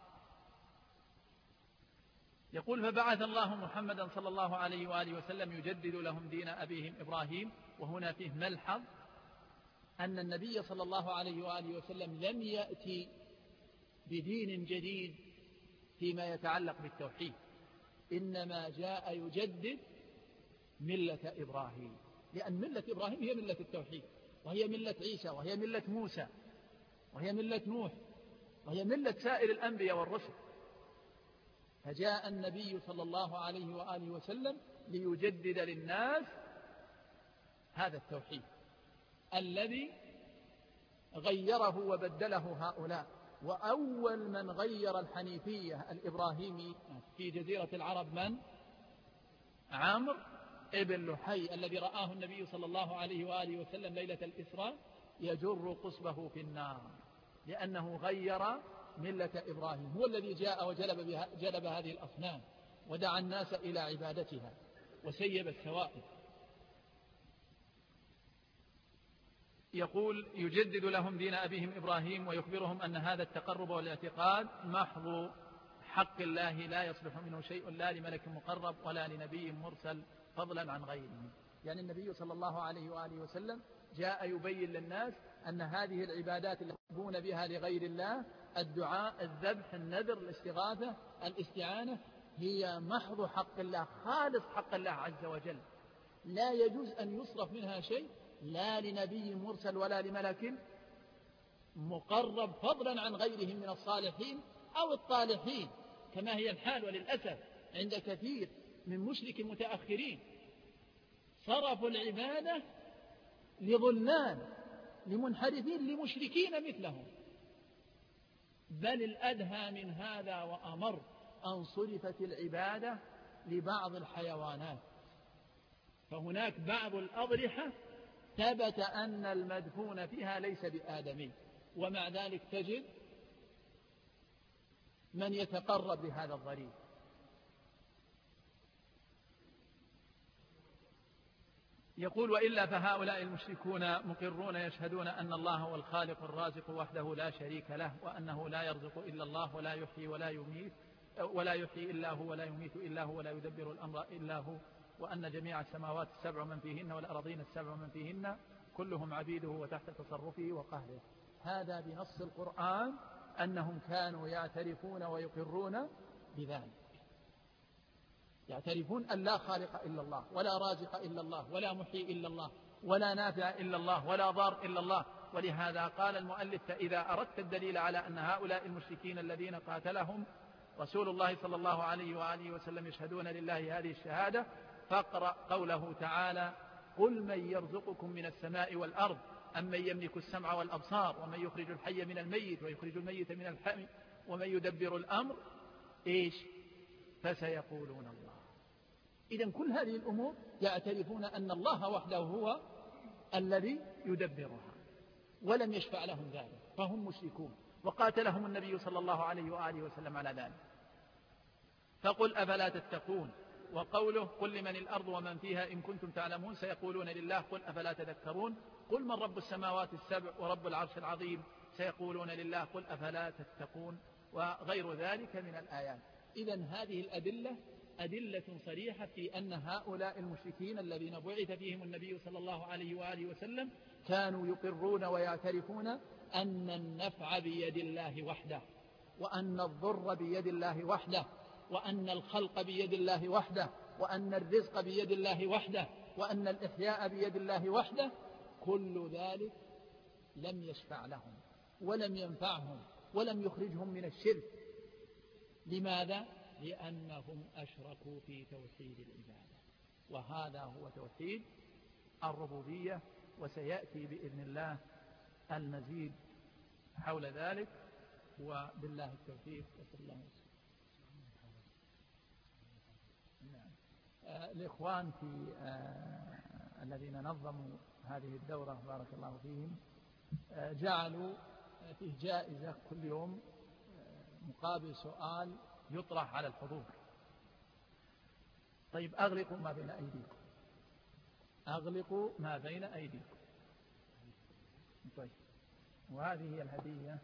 B: يقول فبعث الله محمدا صلى الله عليه وآله وسلم يجدد لهم دين أبيهم إبراهيم. وهنا فيه ملحظ أن النبي صلى الله عليه وآله وسلم لم يأتي بدين جديد فيما يتعلق بالتوحيد، إنما جاء يجدد ملة إبراهيم، لأن ملة إبراهيم هي ملة التوحيد، وهي ملة عيسى، وهي ملة موسى، وهي ملة نوح، وهي ملة سائر الأنبياء والرسل. فجاء النبي صلى الله عليه وآله وسلم ليجدد للناس هذا التوحيد الذي غيره وبدله هؤلاء. وأول من غير الحنيفية الإبراهيمي في جزيرة العرب من؟ عمرو ابن لحي الذي رآه النبي صلى الله عليه وآله وسلم ليلة الإسراء يجر قصبه في النار، لأنه غير ملة إبراهيم، هو الذي جاء وجلب بها جلب هذه الأصنام ودعا الناس إلى عبادتها وسيب السوائب. يقول يجدد لهم دين أبيهم إبراهيم ويخبرهم أن هذا التقرب والاعتقاد محض حق الله لا يصلح منه شيء لا لملك مقرب ولا لنبي مرسل فضلا عن غيره. يعني النبي صلى الله عليه وآله وسلم جاء يبين للناس أن هذه العبادات التي يقومون بها لغير الله، الدعاء، الذبح، النذر، الاستغاثة، الاستعانة، هي محض حق الله، خالص حق الله عز وجل، لا يجوز أن يصرف منها شيء لا لنبي مرسل ولا لملك مقرب فضلا عن غيرهم من الصالحين أو الطالحين، كما هي الحال وللأسف عند كثير من مشرك المتأخرين، صرفوا العبادة لظلال لمنحرفين لمشركين مثلهم. بل الأدهى من هذا وأمر أن صرفت العبادة لبعض الحيوانات، فهناك بعض الأضرحة ثبت أن المدفون فيها ليس بآدمي، ومع ذلك تجد من يتقرب لهذا الضريح. يقول: وإلا فهؤلاء المشركون مقرون يشهدون أن الله هو الخالق الرازق وحده لا شريك له، وأنه لا يرزق إلا الله ولا يحيي ولا يميت ولا يحيي إلا هو ولا يميت إلا هو ولا يدبر الأمر إلا هو، وأن جميع السماوات السبع ومن فيهن والأراضين السبع ومن فيهن كلهم عبيده وتحت تصرفه وقهره. هذا بنص القرآن أنهم كانوا يعترفون ويقرون بذلك، يعترفون أن لا خالق إلا الله ولا رازق إلا الله ولا محيي إلا الله ولا نافع إلا الله ولا ضار إلا الله. ولهذا قال المؤلف: فإذا أردت الدليل على أن هؤلاء المشركين الذين قاتلهم رسول الله صلى الله عليه وآله وسلم يشهدون لله هذه الشهادة، فاقرأ قوله تعالى: قل من يرزقكم من السماء والأرض أمن يملك السمع والأبصار ومن يخرج الحي من الميت ويخرج الميت من الحي ومن يدبر الأمر. إيش؟ فسيقولون الله. إذن كل هذه الأمور يعترفون أن الله وحده هو الذي يدبرها، ولم يشفع لهم ذلك، فهم مشركون، وقاتلهم النبي صلى الله عليه وآله وسلم على ذلك. فقل أفلا تتقون. وقوله: قل لمن الأرض ومن فيها إن كنتم تعلمون سيقولون لله قل أفلا تذكرون. قل من رب السماوات السبع ورب العرش العظيم سيقولون لله قل أفلا تتقون، وغير ذلك من الآيات. إذن هذه الأدلة أدلة صريحة في أن هؤلاء المشركين الذين بعث فيهم النبي صلى الله عليه وآله وسلم كانوا يقرون ويعترفون أن النفع بيد الله وحده، وأن الضر بيد الله وحده، وأن الخلق بيد الله وحده، وأن الرزق بيد الله وحده، وأن الإحياء بيد الله وحده. كل ذلك لم يشفع لهم ولم ينفعهم ولم يخرجهم من الشرك. لماذا؟ لأنهم أشركوا في توحيد العبادة، وهذا هو توحيد الربوبية، وسيأتي بإذن الله المزيد حول ذلك، وبالله التوفيق وصلى الله وسلم. الإخوان في آه الذين نظموا هذه الدورة بارك الله فيهم آه جعلوا فيه جائزة كل يوم آه مقابل سؤال يطرح على الحضور. طيب أغلقوا ما بين أيديكم، أغلقوا ما بين أيديكم. طيب، وهذه هي الهدية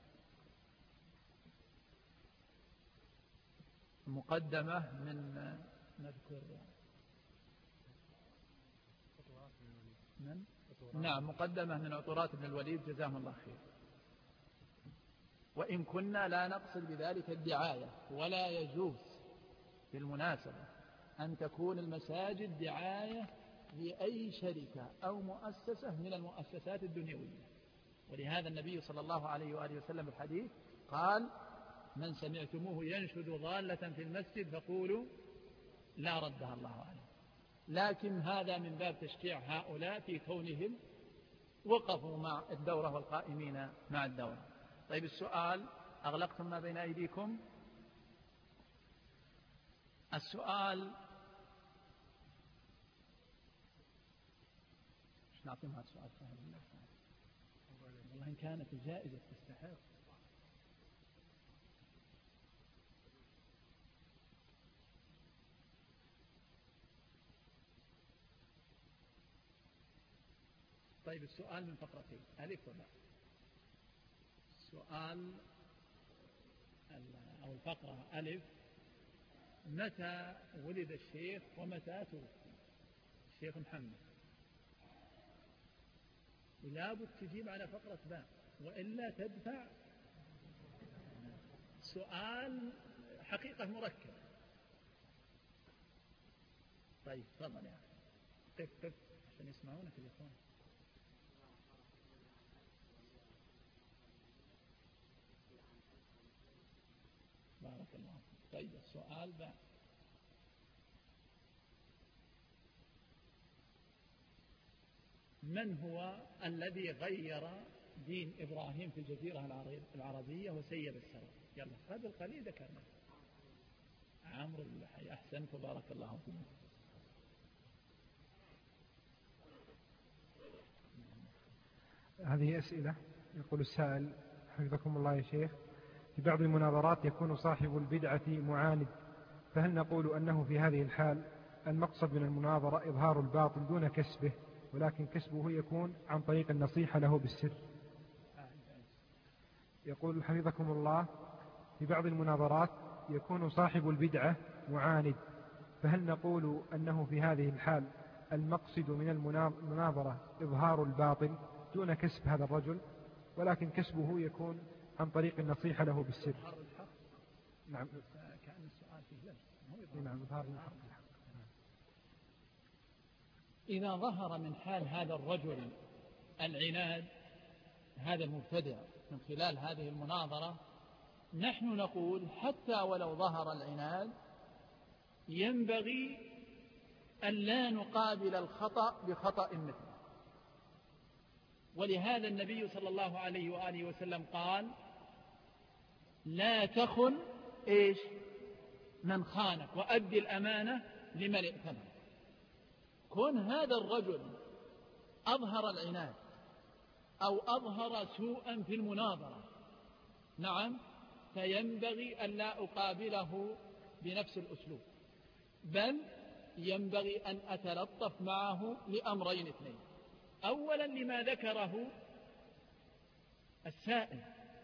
B: مقدمة من نذكر من؟ نعم، مقدمة من عطورات ابن الوليد جزاهم الله خير. وإن كنا لا نقصد بذلك الدعاية، ولا يجوز بالمناسبة أن تكون المساجد دعاية لأي شركة أو مؤسسة من المؤسسات الدنيوية. ولهذا النبي صلى الله عليه وآله وسلم الحديث قال: من سمعتموه ينشد ضالة في المسجد فقولوا لا ردها الله عليه. لكن هذا من باب تشجيع هؤلاء في كونهم وقفوا مع الدورة والقائمين مع الدورة. طيب، السؤال: أغلقتم ما بين أيديكم؟ السؤال: مش نعطيهم هذا السؤال سهل الله والله إن كانت الجائزة تستحق. طيب، السؤال من فقرتين، ألف ولا؟ السؤال أو الفقرة ألف: متى ولد الشيخ ومتى توفي الشيخ محمد؟ لا بد تجيب على فقرة باء وإلا تدفع. سؤال حقيقة مركب. طيب تفضل يا أخي، قف قف عشان يسمعونك الإخوان. بارك الله فيك. طيب السؤال بعد. من هو الذي غير دين إبراهيم في الجزيرة العربية وسيب السرى؟ يلا هذا القليل ذكرنا. عمرو بن لحي. أحسنت بارك الله فيك.
C: هذه أسئلة. يقول السائل حفظكم الله يا شيخ: في بعض المناظرات يكون صاحب البدعة معاند، فهل نقول أنه في هذه الحال المقصد من المناظرة إظهار الباطل دون كسبه، ولكن كسبه يكون عن طريق النصيحة له بالسر؟ يقول حفظكم الله: في بعض المناظرات يكون صاحب البدعة معاند، فهل نقول أنه في هذه الحال المقصد من المناظرة إظهار الباطل دون كسب هذا الرجل، ولكن كسبه يكون عن طريق النصيحة له بالسر؟ نعم.
B: كأن السؤال فيه لبس.
C: نعم. إظهار الحق.
B: إذا ظهر من حال هذا الرجل العناد، هذا المبتدع، من خلال هذه المناظرة، نحن نقول حتى ولو ظهر العناد ينبغي أن لا نقابل الخطأ بخطأ مثله. ولهذا النبي صلى الله عليه وآله وسلم قال: لا تخن إيش من خانك وأدي الأمانة لمن ائتمنك. كن هذا الرجل أظهر العناد أو أظهر سوءا في المناظرة، نعم، فينبغي أن لا أقابله بنفس الأسلوب، بل ينبغي أن أتلطف معه لأمرين اثنين. أولا لما ذكره السائل،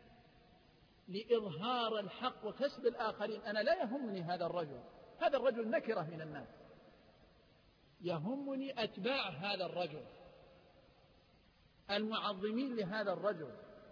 B: لإظهار الحق وكسب الآخرين. أنا لا يهمني هذا الرجل، هذا الرجل نكرة من الناس، يهمني أتباع هذا الرجل المعظمين لهذا الرجل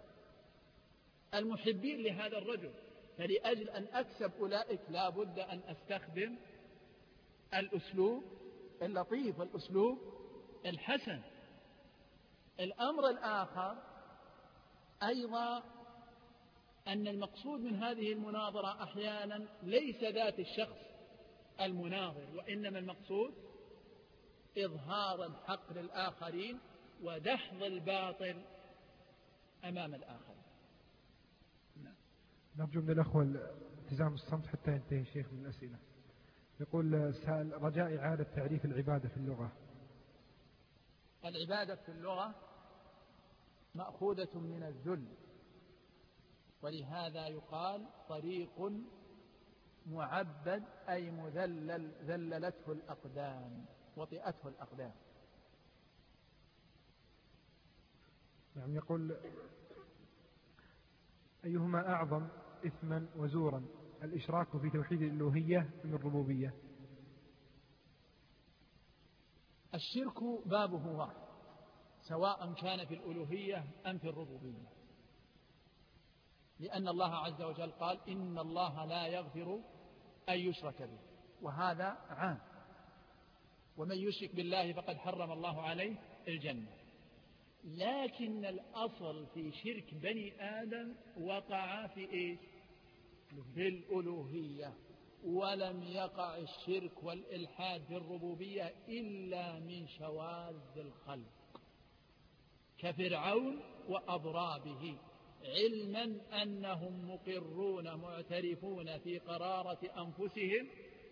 B: المحبين لهذا الرجل. فلأجل أن أكسب أولئك لا بد أن أستخدم الأسلوب اللطيف والأسلوب الحسن. الأمر الآخر أيضا أن المقصود من هذه المناظرة أحيانا ليس ذات الشخص المناظر، وإنما المقصود إظهار الحق للآخرين ودحض الباطل أمام الآخرين.
C: نرجو من الأخوة التزام الصمت حتى ينتهي الشيخ من الأسئلة. يقول السائل: رجاء إعادة تعريف العبادة في اللغة.
B: العبادة في اللغة مأخوذة من الذل، ولهذا يقال طريق معبد، أي مذلل، ذللته الأقدام، وطئته الأقدام.
C: نعم. يقول: أيهما أعظم إثما وزورا، الإشراك في توحيد الألوهية أم الربوبية؟
B: الشرك بابه واحد، سواء كان في الألوهية أم في الربوبية، لأن الله عز وجل قال: إن الله لا يغفر أن يشرك به، وهذا عام، ومن يشرك بالله فقد حرم الله عليه الجنة. لكن الأصل في شرك بني آدم وقع في إيش؟ في الألوهية، ولم يقع الشرك والإلحاد في الربوبية إلا من شواذ الخلق كفرعون وأضرابه، علما أنهم مقرون معترفون في قرارة أنفسهم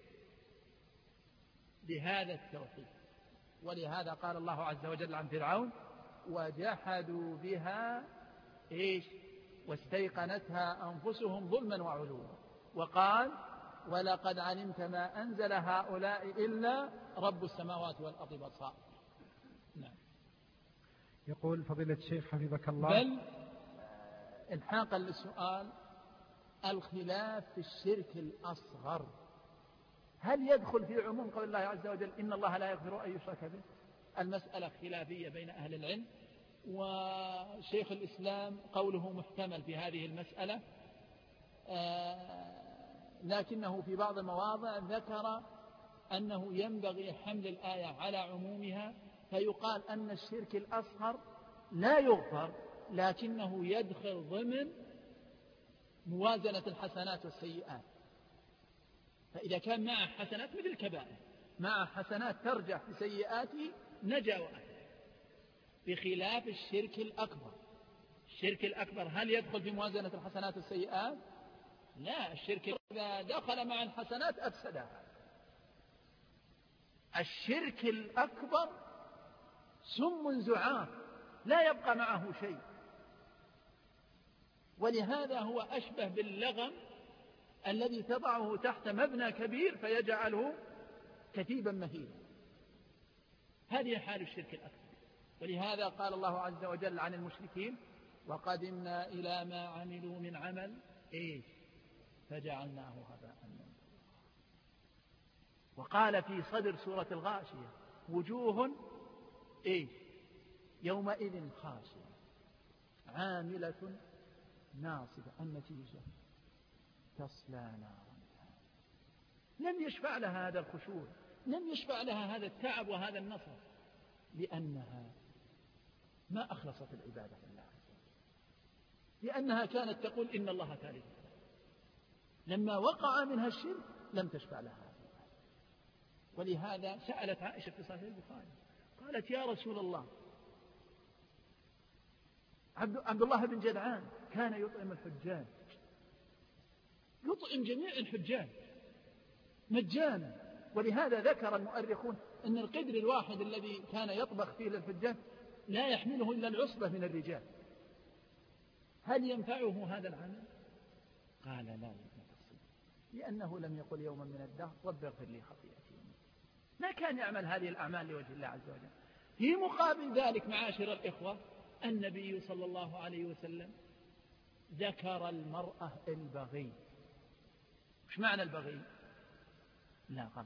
B: بهذا التوحيد. ولهذا قال الله عز وجل عن فرعون: وجحدوا بها إيش؟ واستيقنتها أنفسهم ظلما وعلوا، وقال: ولقد علمت ما أنزل هؤلاء إلا رب السماوات والأرض بصائر. نعم.
C: يقول فضيلة الشيخ حفظك الله:
B: بل الحاقا للسؤال، الخلاف في الشرك الأصغر هل يدخل في عموم قول الله عز وجل: إن الله لا يغفر أن يشرك به؟ المسألة خلافية بين أهل العلم، وشيخ الإسلام قوله محتمل في هذه المسألة، آه لكنه في بعض المواضع ذكر أنه ينبغي حمل الآية على عمومها، فيقال أن الشرك الأصغر لا يغفر، لكنه يدخل ضمن موازنة الحسنات والسيئات. فإذا كان معه حسنات مثل الكبائر، معه حسنات ترجح بسيئاته، نجا وأهله. بخلاف الشرك الأكبر. الشرك الأكبر هل يدخل في موازنة الحسنات والسيئات؟ لا، الشرك إذا دخل مع الحسنات أفسدها. الشرك الأكبر سم زعاف لا يبقى معه شيء، ولهذا هو أشبه باللغم الذي تضعه تحت مبنى كبير فيجعله كتيبا مهيلا. هذه حال الشرك الأكبر. ولهذا قال الله عز وجل عن المشركين: وقدمنا إلى ما عملوا من عمل إيش فجعلناه هباء منثورا. وقال في صدر سورة الغاشية: وجوه إيش يومئذ خاشعة عاملة ناصبة. النتيجة تصلى نارا. لم يشفع لها هذا الخشوع، لم يشفع لها هذا التعب وهذا النصر، لأنها ما أخلصت العبادة لله عز وجل، لأنها كانت تقول إن الله ثالث. لما وقع منها الشرك لم تشفع لها. ولهذا سألت عائشة في صحيح البخاري قالت: يا رسول الله، عبد الله بن جدعان كان يطعم الحجاج، يطعم جميع الحجاج مجانا. ولهذا ذكر المؤرخون أن القدر الواحد الذي كان يطبخ فيه للحجاج لا يحمله إلا العصبة من الرجال. هل ينفعه هذا العمل؟ قال: لا يا تصيب، لأنه لم يقل يوما من الدهر رب اغفر لي خطيئتي. ما كان يعمل هذه الأعمال لوجه الله عز وجل. في مقابل ذلك معاشر الإخوة، النبي صلى الله عليه وسلم ذكر المرأة البغي. وش معنى البغي؟ لا غلط،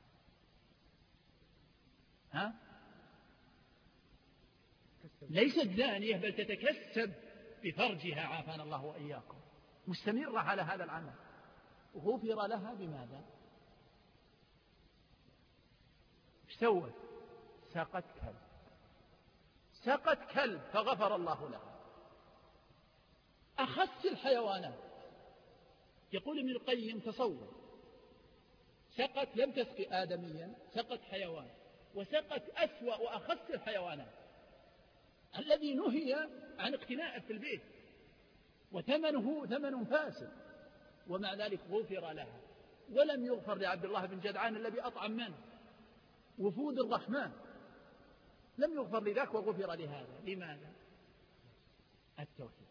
B: ها؟ ليست زانية، بل تتكسب بفرجها، عافانا الله وإياكم، مستمرة على هذا العمل. غفر لها بماذا؟ ايش سوت؟ سقت كلب، سقت كلب فغفر الله لها. أخس الحيوانات. يقول ابن القيم: تصور، سقت لم تسقي آدميا، سقت حيوان، وسقت أسوأ وأخس الحيوانات الذي نهي عن اقتناءه في البيت وثمنه ثمن فاسد، ومع ذلك غفر لها. ولم يغفر لعبد الله بن جدعان الذي أطعم منه وفود الرحمن، لم يغفر لذاك وغفر لهذا. لماذا؟ التوحيد.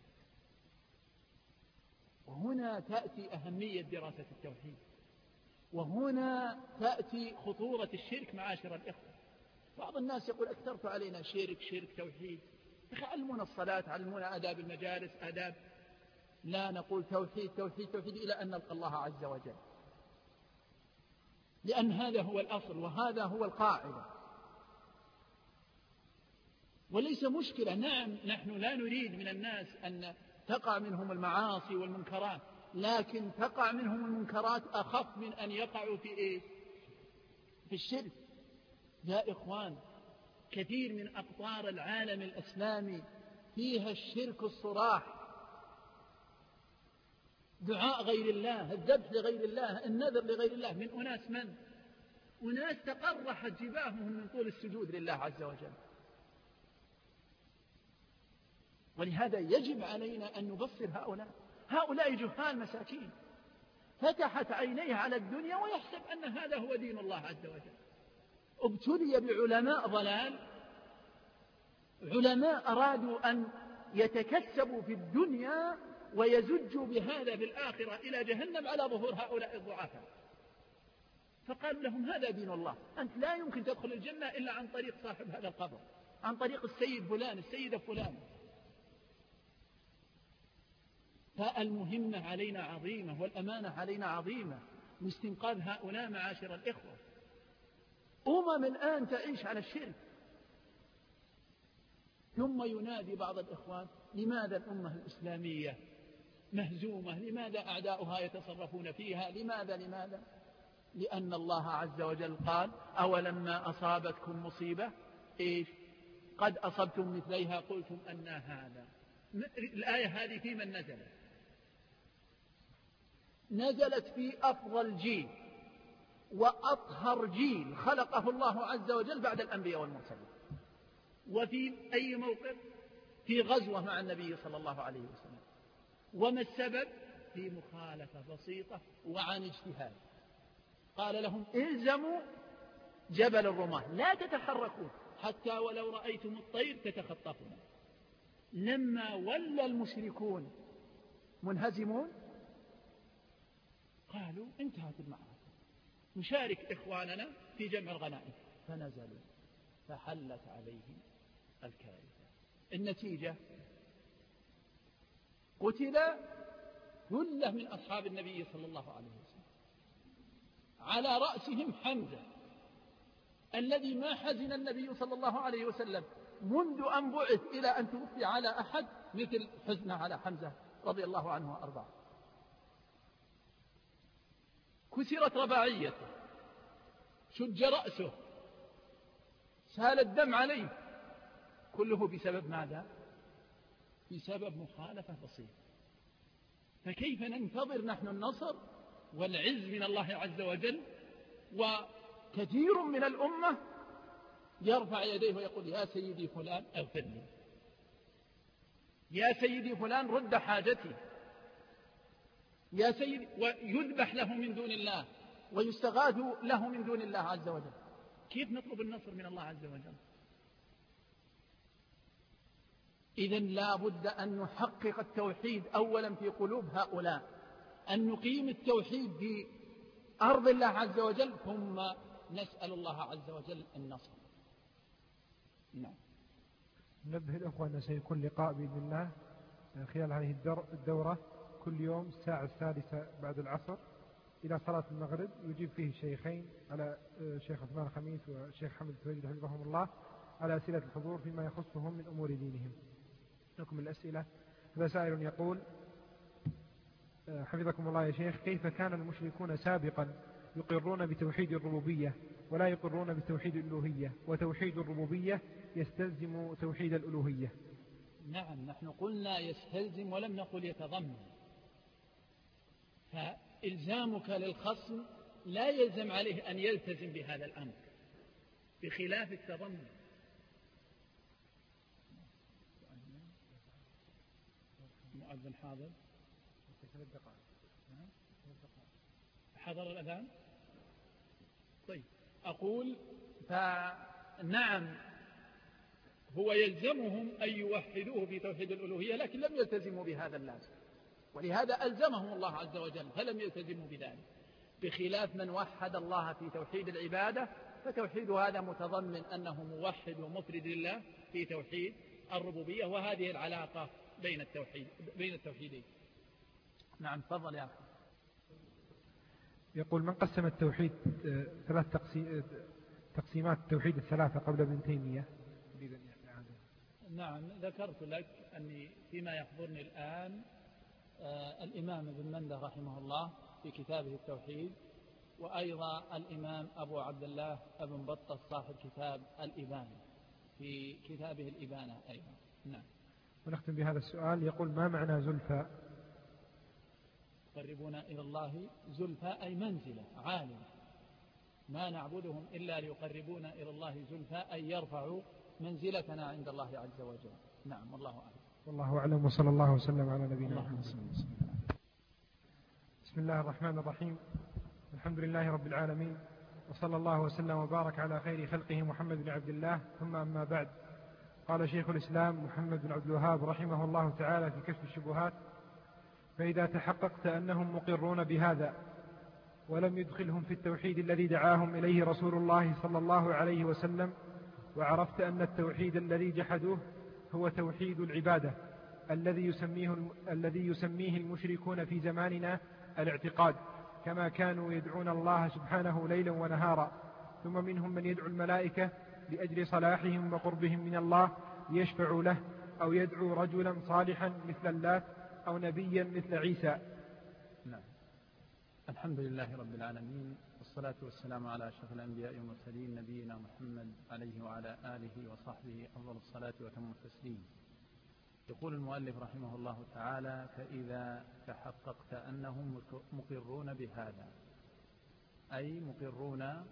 B: وهنا تأتي أهمية دراسة التوحيد، وهنا تأتي خطورة الشرك معاشر الإخوة. بعض الناس يقول: أكثرت علينا شرك شرك توحيد. علمونا الصلاة، علمونا آداب المجالس، آداب. لا، نقول توحيد توحيد توحيد إلى أن نلقى الله عز وجل، لأن هذا هو الأصل وهذا هو القاعدة. وليس مشكلة، نعم نحن لا نريد من الناس أن تقع منهم المعاصي والمنكرات، لكن تقع منهم المنكرات أخف من أن يقعوا في إيه؟ في الشرك. يا إخوان، كثير من أقطار العالم الإسلامي فيها الشرك الصراح، دعاء غير الله، الذبح لغير الله، النذر لغير الله، من أناس من؟ أناس تقرحت جباههم من طول السجود لله عز وجل. ولهذا يجب علينا أن نبصر هؤلاء هؤلاء جهال مساكين فتحت عينيه على الدنيا ويحسب أن هذا هو دين الله عز وجل. ابتلي بعلماء ضلال، علماء أرادوا أن يتكسبوا في الدنيا ويزجوا بهذا في الآخرة إلى جهنم على ظهور هؤلاء الضعفاء، فقالوا لهم: هذا دين الله، أنت لا يمكن تدخل الجنة إلا عن طريق صاحب هذا القبر، عن طريق السيد فلان، السيدة فلان. فالمهمة علينا عظيمة والأمانة علينا عظيمة لاستنقاذ هؤلاء معاشر الإخوة. أمم الآن تعيش على الشرك، ثم ينادي بعض الإخوان: لماذا الأمة الإسلامية مهزومة؟ لماذا أعداؤها يتصرفون فيها؟ لماذا لماذا؟ لأن الله عز وجل قال: أولما أصابتكم مصيبة إيش قد أصبتم مثليها قلتم أن هذا. الآية هذه في من نزلت؟ نزلت في أفضل جيل وأطهر جيل خلقه الله عز وجل بعد الأنبياء والمرسلين. وفي أي موقف؟ في غزوة مع النبي صلى الله عليه وسلم. وما السبب؟ في مخالفة بسيطة وعن اجتهاد. قال لهم الزموا جبل الرماة، لا تتحركوا حتى ولو رأيتم الطير تتخطفون. لما ولى المشركون منهزمون قالوا انتهت المعركة، نشارك إخواننا في جمع الغنائم. فنزلوا فحلت عليهم الكارثة. النتيجة قتل ثلة من أصحاب النبي صلى الله عليه وسلم، على رأسهم حمزة الذي ما حزن النبي صلى الله عليه وسلم منذ أن بعث إلى أن توفي على أحد مثل حزنه على حمزة رضي الله عنه وأرضاه. كسرت رباعيته، شج رأسه، سال الدم عليه، كله بسبب ماذا؟ بسبب مخالفة بسيطة. فكيف ننتظر نحن النصر والعز من الله عز وجل وكثير من الأمة يرفع يديه ويقول يا سيدي فلان اغفر لي، يا سيدي فلان رد حاجتي، يا سيدي، ويذبح له من دون الله ويستغاث له من دون الله عز وجل. كيف نطلب النصر من الله عز وجل؟ إذن لا بد أن نحقق التوحيد أولا في قلوب هؤلاء، أن نقيم التوحيد في أرض الله عز وجل، ثم نسأل الله عز وجل النصر. نعم.
C: نبه الأخوة أن سيكون لقاء بإذن الله خلال هذه الدورة كل يوم الساعة السادسة بعد العصر إلى صلاة المغرب، يجيب فيه الشيخين على الشيخ عثمان الخميس والشيخ حمد الفريد حفظهم الله على أسئلة الحضور فيما يخصهم من أمور دينهم. لكم الأسئلة. هذا سائل يقول حفظكم الله يا شيخ، كيف كان المشركون سابقا يقرون بتوحيد الربوبية ولا يقرون بتوحيد الألوهية، وتوحيد الربوبية يستلزم توحيد الألوهية؟
B: نعم، نحن قلنا يستلزم ولم نقل يتضمن. فإلزامك للخصم لا يلزم عليه أن يلتزم بهذا الأمر، بخلاف التضمن. مؤذن حاضر، حضر الأذان. طيب، أقول فنعم هو يلزمهم أن يوحدوه في توحيد الألوهية، لكن لم يلتزموا بهذا اللازم، ولهذا ألزمهم الله عز وجل فلم يلتزموا بذلك، بخلاف من وحد الله في توحيد العبادة، فتوحيد هذا متضمن أنه موحد ومفرد لله في توحيد الربوبية، وهذه العلاقة بين التوحيد بين التوحيدين. نعم، تفضل يا أخي.
C: يقول من قسم التوحيد ثلاث تقسيمات التوحيد الثلاثة قبل ابن تيمية؟
B: نعم، ذكرت لك أني فيما يحضرني الآن آه الإمام ابن منده رحمه الله في كتابه التوحيد، وأيضا الإمام أبو عبد الله ابن بطة صاحب كتاب الإبانة في كتابه الإبانة أيضا. نعم.
C: ونختم بهذا السؤال. يقول ما معنى زلفى؟
B: يقربون إلى الله زلفى أي منزلة عالية، ما نعبدهم إلا ليقربون إلى الله زلفى أي يرفعوا منزلتنا عند الله عز وجل. نعم، والله أعلم.
C: والله أعلم، وصلى الله وسلم على نبينا محمد. بسم الله الرحمن الرحيم. الحمد لله رب العالمين، وصلى الله وسلم وبارك على خير خلقه محمد بن عبد الله، ثم أما بعد. قال شيخ الإسلام محمد بن عبد الوهاب رحمه الله تعالى في كشف الشبهات: فإذا تحققت أنهم مقرون بهذا ولم يدخلهم في التوحيد الذي دعاهم إليه رسول الله صلى الله عليه وسلم، وعرفت أن التوحيد الذي جحدوه هو توحيد العبادة الذي يسميه, الذي يسميه المشركون في زماننا الاعتقاد، كما كانوا يدعون الله سبحانه ليلا ونهارا، ثم منهم من يدعو الملائكة لأجل صلاحهم وقربهم من الله ليشفعوا له، أو يدعو رجلا صالحا مثل اللات، أو نبيا مثل عيسى.
B: نعم. الحمد لله رب العالمين، والصلاة والسلام على أشرف الأنبياء والمرسلين نبينا محمد عليه وعلى آله وصحبه أفضل الصلاة وتم التسليم. يقول المؤلف رحمه الله تعالى: فإذا تحققت أنهم مقرون بهذا، أي مقرون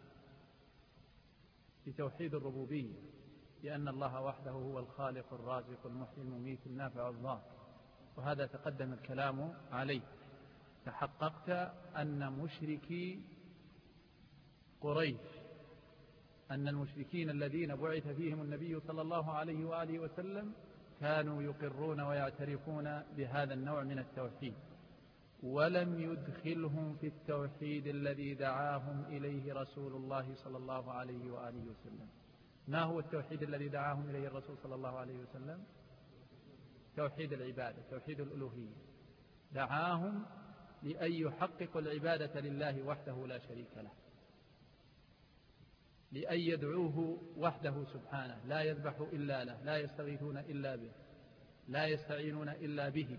B: بتوحيد الربوبية، لأن الله وحده هو الخالق الرازق المحيي المميت النافع الضار، وهذا تقدم الكلام عليه. تحققت أن مشركي قريش، أن المشركين الذين بعث فيهم النبي صلى الله عليه وآله وسلم كانوا يقرون ويعترفون بهذا النوع من التوحيد، ولم يدخلهم في التوحيد الذي دعاهم إليه رسول الله صلى الله عليه وآله وسلم. ما هو التوحيد الذي دعاهم إليه الرسول صلى الله عليه وسلم؟ توحيد العبادة، توحيد الألوهية. دعاهم لأن يحققوا العبادة لله وحده لا شريك له، لأن يدعوه وحده سبحانه، لا يذبحوا إلا له، لا يستغيثون إلا به، لا يستعينون إلا به.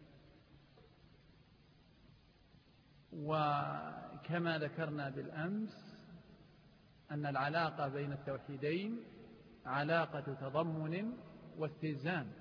B: وكما ذكرنا بالأمس أن العلاقة بين التوحيدين علاقة تضمن واستلزام،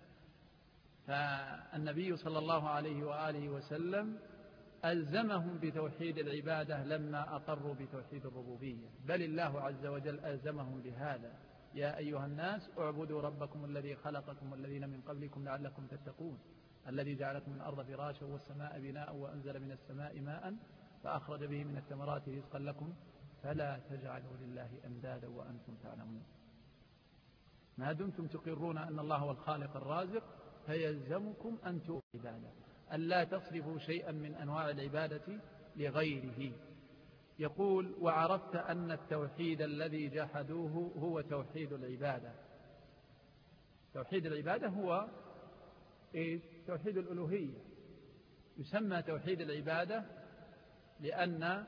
B: فالنبي صلى الله عليه وآله وسلم ألزمهم بتوحيد العبادة لما أقروا بتوحيد الربوبية، بل الله عز وجل ألزمهم بهذا: يا أيها الناس اعبدوا ربكم الذي خلقكم والذين من قبلكم لعلكم تتقون، الذي جعلكم من الأرض فراشا والسماء بناء وأنزل من السماء ماء فأخرج به من الثمرات رزقا لكم فلا تجعلوا لله أندادا وأنتم تعلمون. ما دمتم تقرون أن الله هو الخالق الرازق فيلزمكم أن تؤمنوا بالعبادة، ألا تصرفوا شيئا من أنواع العبادة لغيره. يقول: وعرفت أن التوحيد الذي جحدوه هو توحيد العبادة. توحيد العبادة هو إيه؟ توحيد الألوهية. يسمى توحيد العبادة لأن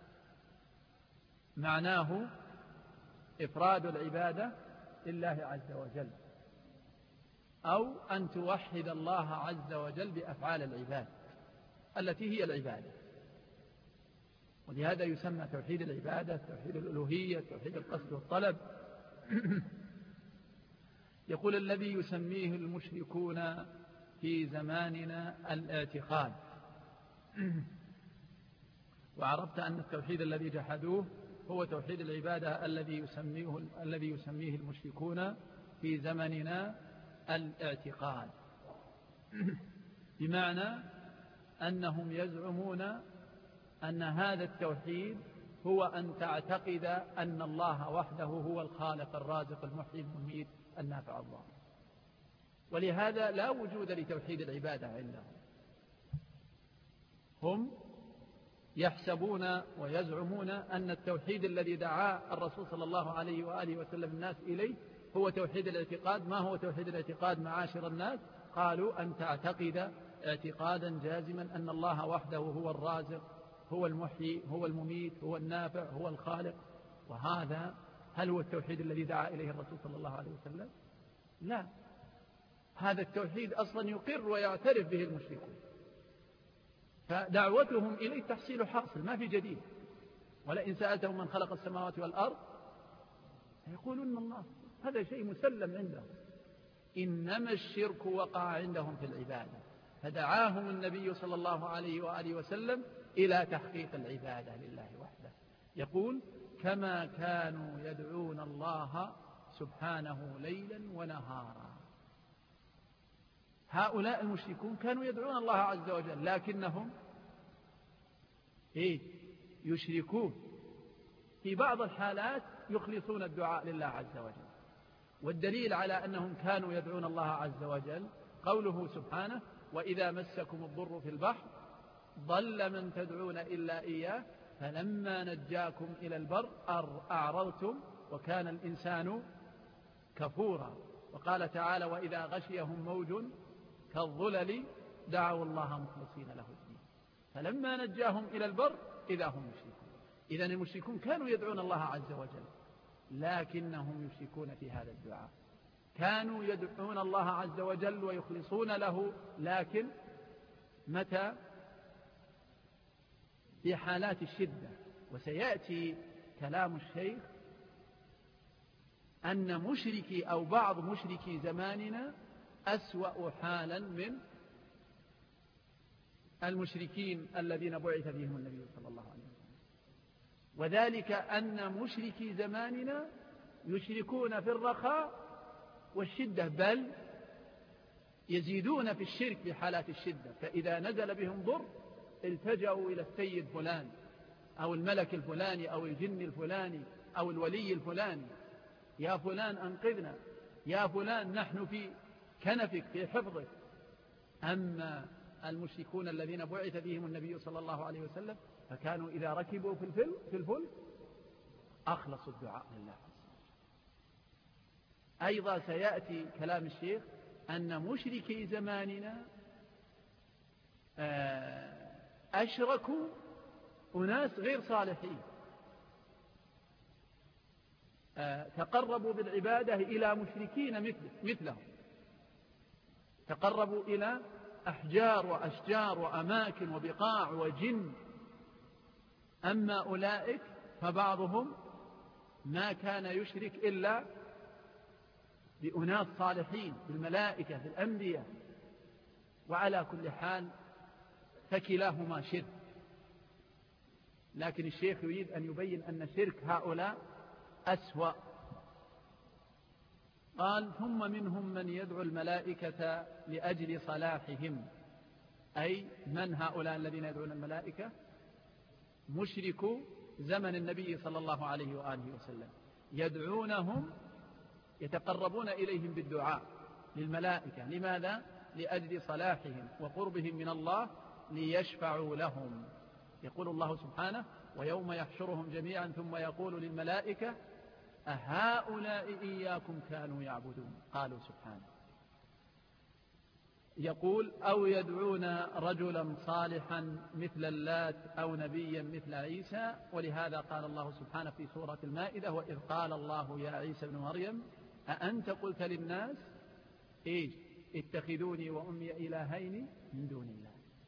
B: معناه إفراد العبادة لله عز وجل، أو أن توحد الله عز وجل بأفعال العباد التي هي العبادة، ولهذا يسمى توحيد العبادة توحيد الألوهية، توحيد القصد والطلب. يقول: الذي يسميه المشركون في زماننا الاعتقاد. وعرفت أن التوحيد الذي جحدوه هو توحيد العبادة الذي يسميه الذي يسميه المشركون في زمننا الاعتقاد، بمعنى أنهم يزعمون أن هذا التوحيد هو أن تعتقد أن الله وحده هو الخالق الرازق المحيي المميت النافع الضار، ولهذا لا وجود لتوحيد العبادة عندهم. هم يحسبون ويزعمون أن التوحيد الذي دعا الرسول صلى الله عليه وآله وسلم الناس إليه هو توحيد الاعتقاد. ما هو توحيد الاعتقاد معاشر الناس؟ قالوا: أن تعتقد اعتقادا جازما أن الله وحده هو الرازق، هو المحيي، هو المميت، هو النافع، هو الخالق. وهذا هل هو التوحيد الذي دعا إليه الرسول صلى الله عليه وسلم؟ لا، هذا التوحيد أصلا يقر ويعترف به المشركون، فدعوتهم إليه تحصيل حاصل، ما في جديد. ولئن سألتهم من خلق السماوات والأرض يقولون الله، هذا شيء مسلم عندهم. إنما الشرك وقع عندهم في العبادة، فدعاهم النبي صلى الله عليه وآله وسلم إلى تحقيق العبادة لله وحده. يقول: كما كانوا يدعون الله سبحانه ليلا ونهارا. هؤلاء المشركون كانوا يدعون الله عز وجل، لكنهم إيه؟ يشركون. في بعض الحالات يخلصون الدعاء لله عز وجل، والدليل على أنهم كانوا يدعون الله عز وجل قوله سبحانه: وإذا مسكم الضر في البحر ضل من تدعون إلا إياه فلما نجاكم إلى البر أعرضتم وكان الإنسان كفورا. وقال تعالى: وإذا غشيهم موج كالظلل دعوا الله مخلصين له الدين فلما نجاهم إلى البر إذا هم يشركون. إذن المشركون كانوا يدعون الله عز وجل، لكنهم يشركون في هذا الدعاء. كانوا يدعون الله عز وجل ويخلصون له، لكن متى؟ في حالات الشدة. وسيأتي كلام الشيخ أن مشركي أو بعض مشركي زماننا أسوأ حالا من المشركين الذين بعث فيهم النبي صلى الله عليه وسلم. وذلك أن مشركي زماننا يشركون في الرخاء والشدة، بل يزيدون في الشرك في حالات الشدة، فإذا نزل بهم ضر التجأوا إلى السيد فلان أو الملك الفلاني أو الجن الفلاني أو الولي الفلاني، يا فلان أنقذنا، يا فلان نحن في كنفك في حفظك. أما المشركون الذين بعث فيهم النبي صلى الله عليه وسلم فكانوا إذا ركبوا في الفلك في الفلك أخلصوا الدعاء لله. أيضا سيأتي كلام الشيخ أن مشركي زماننا أشركوا أناس غير صالحين، تقربوا بالعبادة إلى مشركين مثلهم، تقربوا إلى أحجار وأشجار وأماكن وبقاع وجن. أما أولئك فبعضهم ما كان يشرك إلا بأناس صالحين، بالملائكة بالأنبياء، وعلى كل حال فكلاهما شرك. لكن الشيخ يريد أن يبين أن شرك هؤلاء أسوأ. قال ثم منهم من يدعو الملائكة لأجل صلاحهم، أي من هؤلاء الذين يدعون الملائكة؟ مشركو زمن النبي صلى الله عليه وآله وسلم، يدعونهم يتقربون إليهم بالدعاء للملائكة. لماذا؟ لأجل صلاحهم وقربهم من الله، ليشفعوا لهم. يقول الله سبحانه ويوم يحشرهم جميعا ثم يقول للملائكة أهؤلاء إياكم كانوا يعبدون؟ قالوا سبحانه. يقول أو يدعون رجلا صالحا مثل اللات أو نبيا مثل عيسى. ولهذا قال الله سبحانه في سورة المائدة وإذ قال الله يا عيسى ابن مريم أأنت قلت للناس إيش اتخذوني وأمي إلهين من دون الله.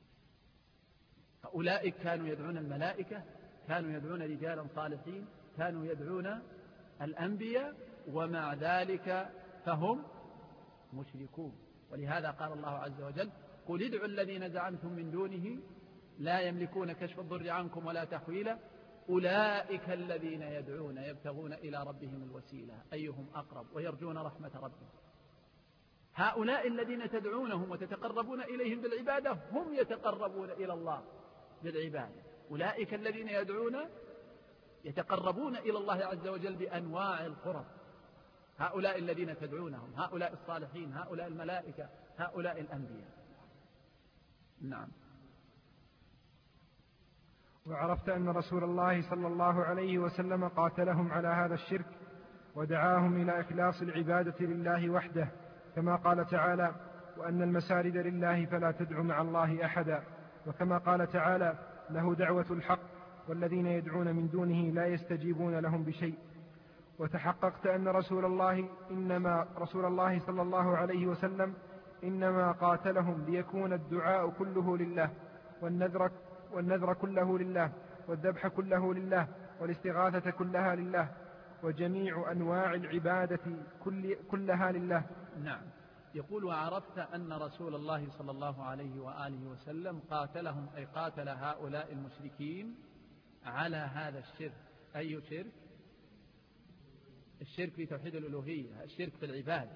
B: أولئك كانوا يدعون الملائكة، كانوا يدعون رجالا صالحين، كانوا يدعون الأنبياء، ومع ذلك فهم مشركون. ولهذا قال الله عز وجل قل ادعوا الذين زعمتم من دونه لا يملكون كشف الضر عنكم ولا تحويلا أولئك الذين يدعون يبتغون إلى ربهم الوسيلة أيهم أقرب ويرجون رحمة ربهم. هؤلاء الذين تدعونهم وتتقربون إليهم بالعبادة هم يتقربون إلى الله بالعبادة. أولئك الذين يدعون يتقربون إلى الله عز وجل بأنواع القرب. هؤلاء الذين تدعونهم، هؤلاء الصالحين، هؤلاء الملائكة، هؤلاء الأنبياء. نعم.
C: وعرفت أن رسول الله صلى الله عليه وسلم قاتلهم على هذا الشرك ودعاهم إلى إخلاص العبادة لله وحده، كما قال تعالى وأن المساجد لله فلا تدعوا مع الله أحدا، وكما قال تعالى له دعوة الحق والذين يدعون من دونه لا يستجيبون لهم بشيء. وتحققت أن رسول الله إنما رسول الله صلى الله عليه وسلم إنما قاتلهم ليكون الدعاء كله لله، والنذر والنذر كله لله، والذبح كله لله، والاستغاثة كلها لله، وجميع أنواع العبادة كل كلها لله.
B: نعم. يقول وعرفت أن رسول الله صلى الله عليه وآله وسلم قاتلهم، أي قاتل هؤلاء المشركين على هذا الشرك. أي شرك؟ الشرك في توحيد الألوهية، الشرك في العبادة.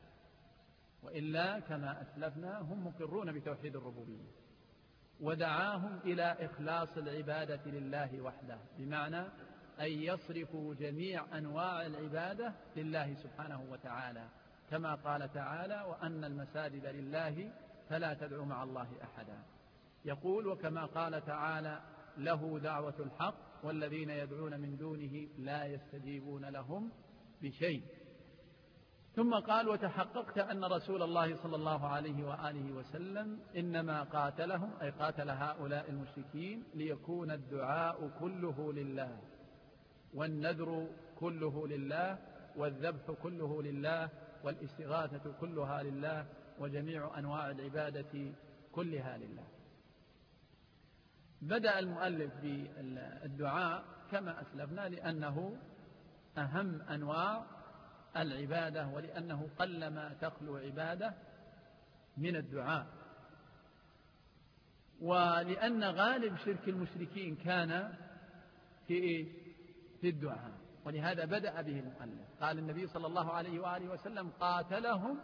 B: وإلا كما أسلفنا هم مقرون بتوحيد الربوبية. ودعاهم إلى إخلاص العبادة لله وحده، بمعنى أن يصرفوا جميع أنواع العبادة لله سبحانه وتعالى، كما قال تعالى وأن المساجد لله فلا تدعوا مع الله أحدا. يقول وكما قال تعالى له دعوة الحق والذين يدعون من دونه لا يستجيبون لهم بشيء. ثم قال وتحققت أن رسول الله صلى الله عليه وآله وسلم إنما قاتلهم، أي قاتل هؤلاء المشركين ليكون الدعاء كله لله، والنذر كله لله، والذبح كله لله، والاستغاثة كلها لله، وجميع أنواع العبادة كلها لله. بدأ المؤلف بالدعاء كما أسلفنا لأنه أهم أنواع العبادة، ولأنه قلما تخلو عبادة من الدعاء. ولأن غالب شرك المشركين كان في إيه؟ في الدعاء، ولهذا بدأ به المؤلف. قال النبي صلى الله عليه وآله وسلم: قاتلهم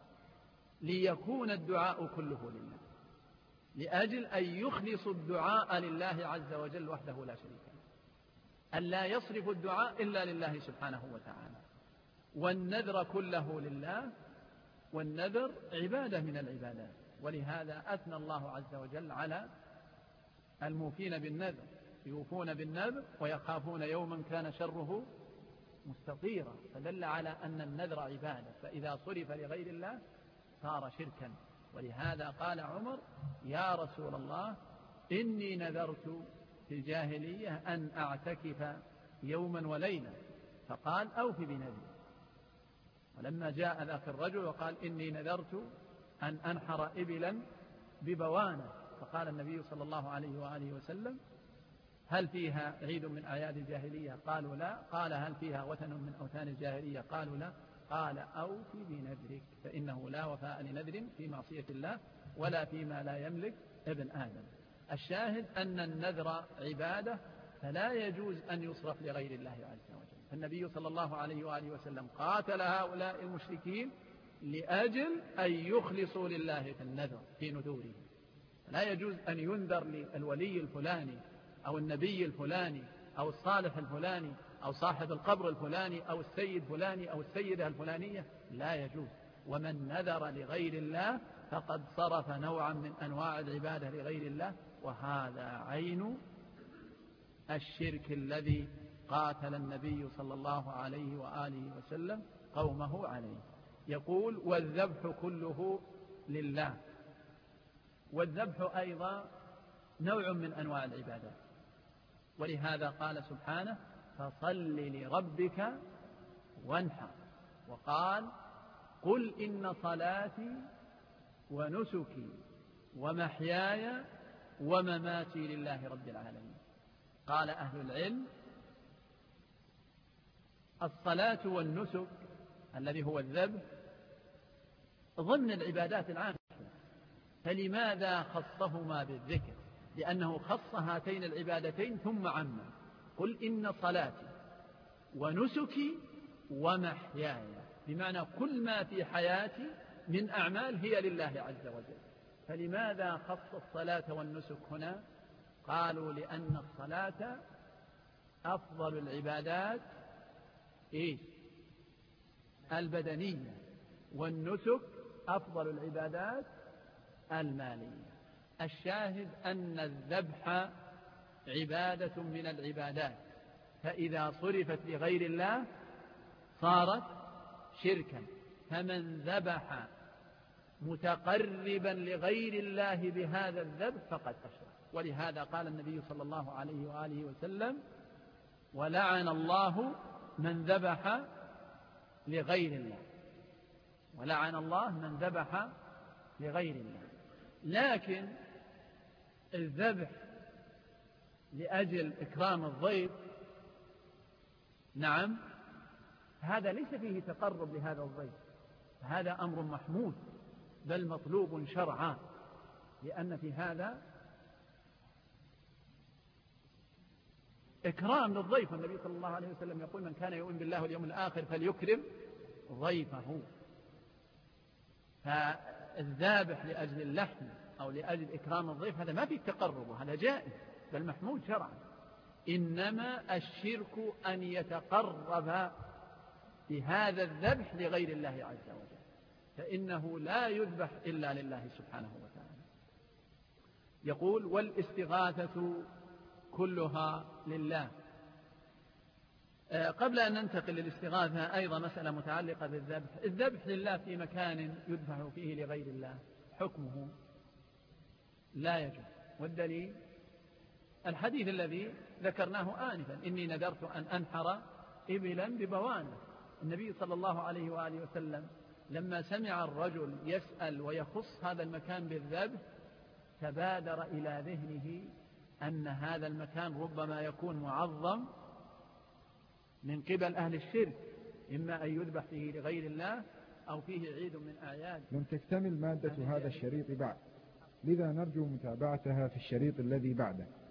B: ليكون الدعاء كله لله، لأجل أن يخلصوا الدعاء لله عز وجل وحده لا شريك له، أن لا يصرف الدعاء إلا لله سبحانه وتعالى، والنذر كله لله، والنذر عبادة من العبادات. ولهذا أثنى الله عز وجل على الموفين بالنذر، يوفون بالنذر ويخافون يوما كان شره مستطيرا، فدل على أن النذر عبادة، فإذا صرف لغير الله صار شركا. ولهذا قال عمر: يا رسول الله إني نذرت في الجاهلية أن أعتكف يوما وليلة، فقال: أوف بنذري. ولما جاء ذاك الرجل وقال: إني نذرت أن أنحر إبلا ببوانة، فقال النبي صلى الله عليه وآله وسلم: هل فيها عيد من أعياد الجاهلية؟ قالوا لا. قال: هل فيها وثن من أوثان الجاهلية؟ قالوا لا. قال: أوف بنذرك، فإنه لا وفاء لنذر في معصية الله ولا فيما لا يملك ابن آدم. الشاهد أن النذر عبادة، فلا يجوز أن يصرف لغير الله عز وجل. فالنبي صلى الله عليه وآله وسلم قاتل هؤلاء المشركين لأجل أن يخلصوا لله في النذر في نذورهم. لا يجوز أن ينذر للولي الفلاني أو النبي الفلاني أو الصالح الفلاني أو صاحب القبر الفلاني أو السيد فلاني أو السيدة الفلانية، لا يجوز. ومن نذر لغير الله فقد صرف نوعا من أنواع العبادة لغير الله، وهذا عين الشرك الذي قاتل النبي صلى الله عليه وآله وسلم قومه عليه. يقول: والذبح كله لله. والذبح أيضا نوع من أنواع العبادات، ولهذا قال سبحانه: فصل لربك وانحر. وقال: قل إن صلاتي ونسكي ومحياي ومماتي لله رب العالمين. قال أهل العلم: الصلاة والنسك الذي هو الذبح ضمن العبادات العامة، فلماذا خصهما بالذكر؟ لأنه خص هاتين العبادتين ثم عما. قل إن صلاتي ونسكي ومحياي، بمعنى كل ما في حياتي من أعمال هي لله عز وجل. فلماذا خص الصلاة والنسك هنا؟ قالوا: لأن الصلاة أفضل العبادات إيه؟ البدنية، والنسك أفضل العبادات المالية. الشاهد أن الذبح عبادة من العبادات، فإذا صرفت لغير الله صارت شركا. فمن ذبح متقربا لغير الله بهذا الذبح فقد أشرك. ولهذا قال النبي صلى الله عليه وآله وسلم: ولعن الله من ذبح لغير الله. ولعن الله من ذبح لغير الله. لكن الذبح لأجل إكرام الضيف، نعم، هذا ليس فيه تقرب لهذا الضيف، هذا أمر محمود بل مطلوب شرعا، لأن في هذا إكرام للضيف. النبي صلى الله عليه وسلم يقول: من كان يؤمن بالله واليوم الآخر فليكرم ضيفه. فالذابح لأجل اللحم أو لأجل إكرام الضيف هذا ما فيه تقرب، هذا جائز بل محمود شرعا. إنما الشرك أن يتقرب بهذا الذبح لغير الله عز وجل، فإنه لا يذبح إلا لله سبحانه وتعالى. يقول: والاستغاثة كلها لله. قبل أن ننتقل للاستغاثة أيضا مسألة متعلقة بالذبح. الذبح لله في مكان يذبح فيه لغير الله حكمه لا يجوز، والدليل الحديث الذي ذكرناه آنفا: إني نذرت أن أنحر إبلا ببوانة. النبي صلى الله عليه وآله وسلم لما سمع الرجل يسأل ويخص هذا المكان بالذبح تبادر إلى ذهنه أن هذا المكان ربما يكون معظم من قبل أهل الشرك، إما أن يذبح فيه لغير الله أو فيه عيد من أعياد.
D: لم تكتمل مادة هذا الشريط بعد، لذا نرجو متابعتها في الشريط الذي بعده.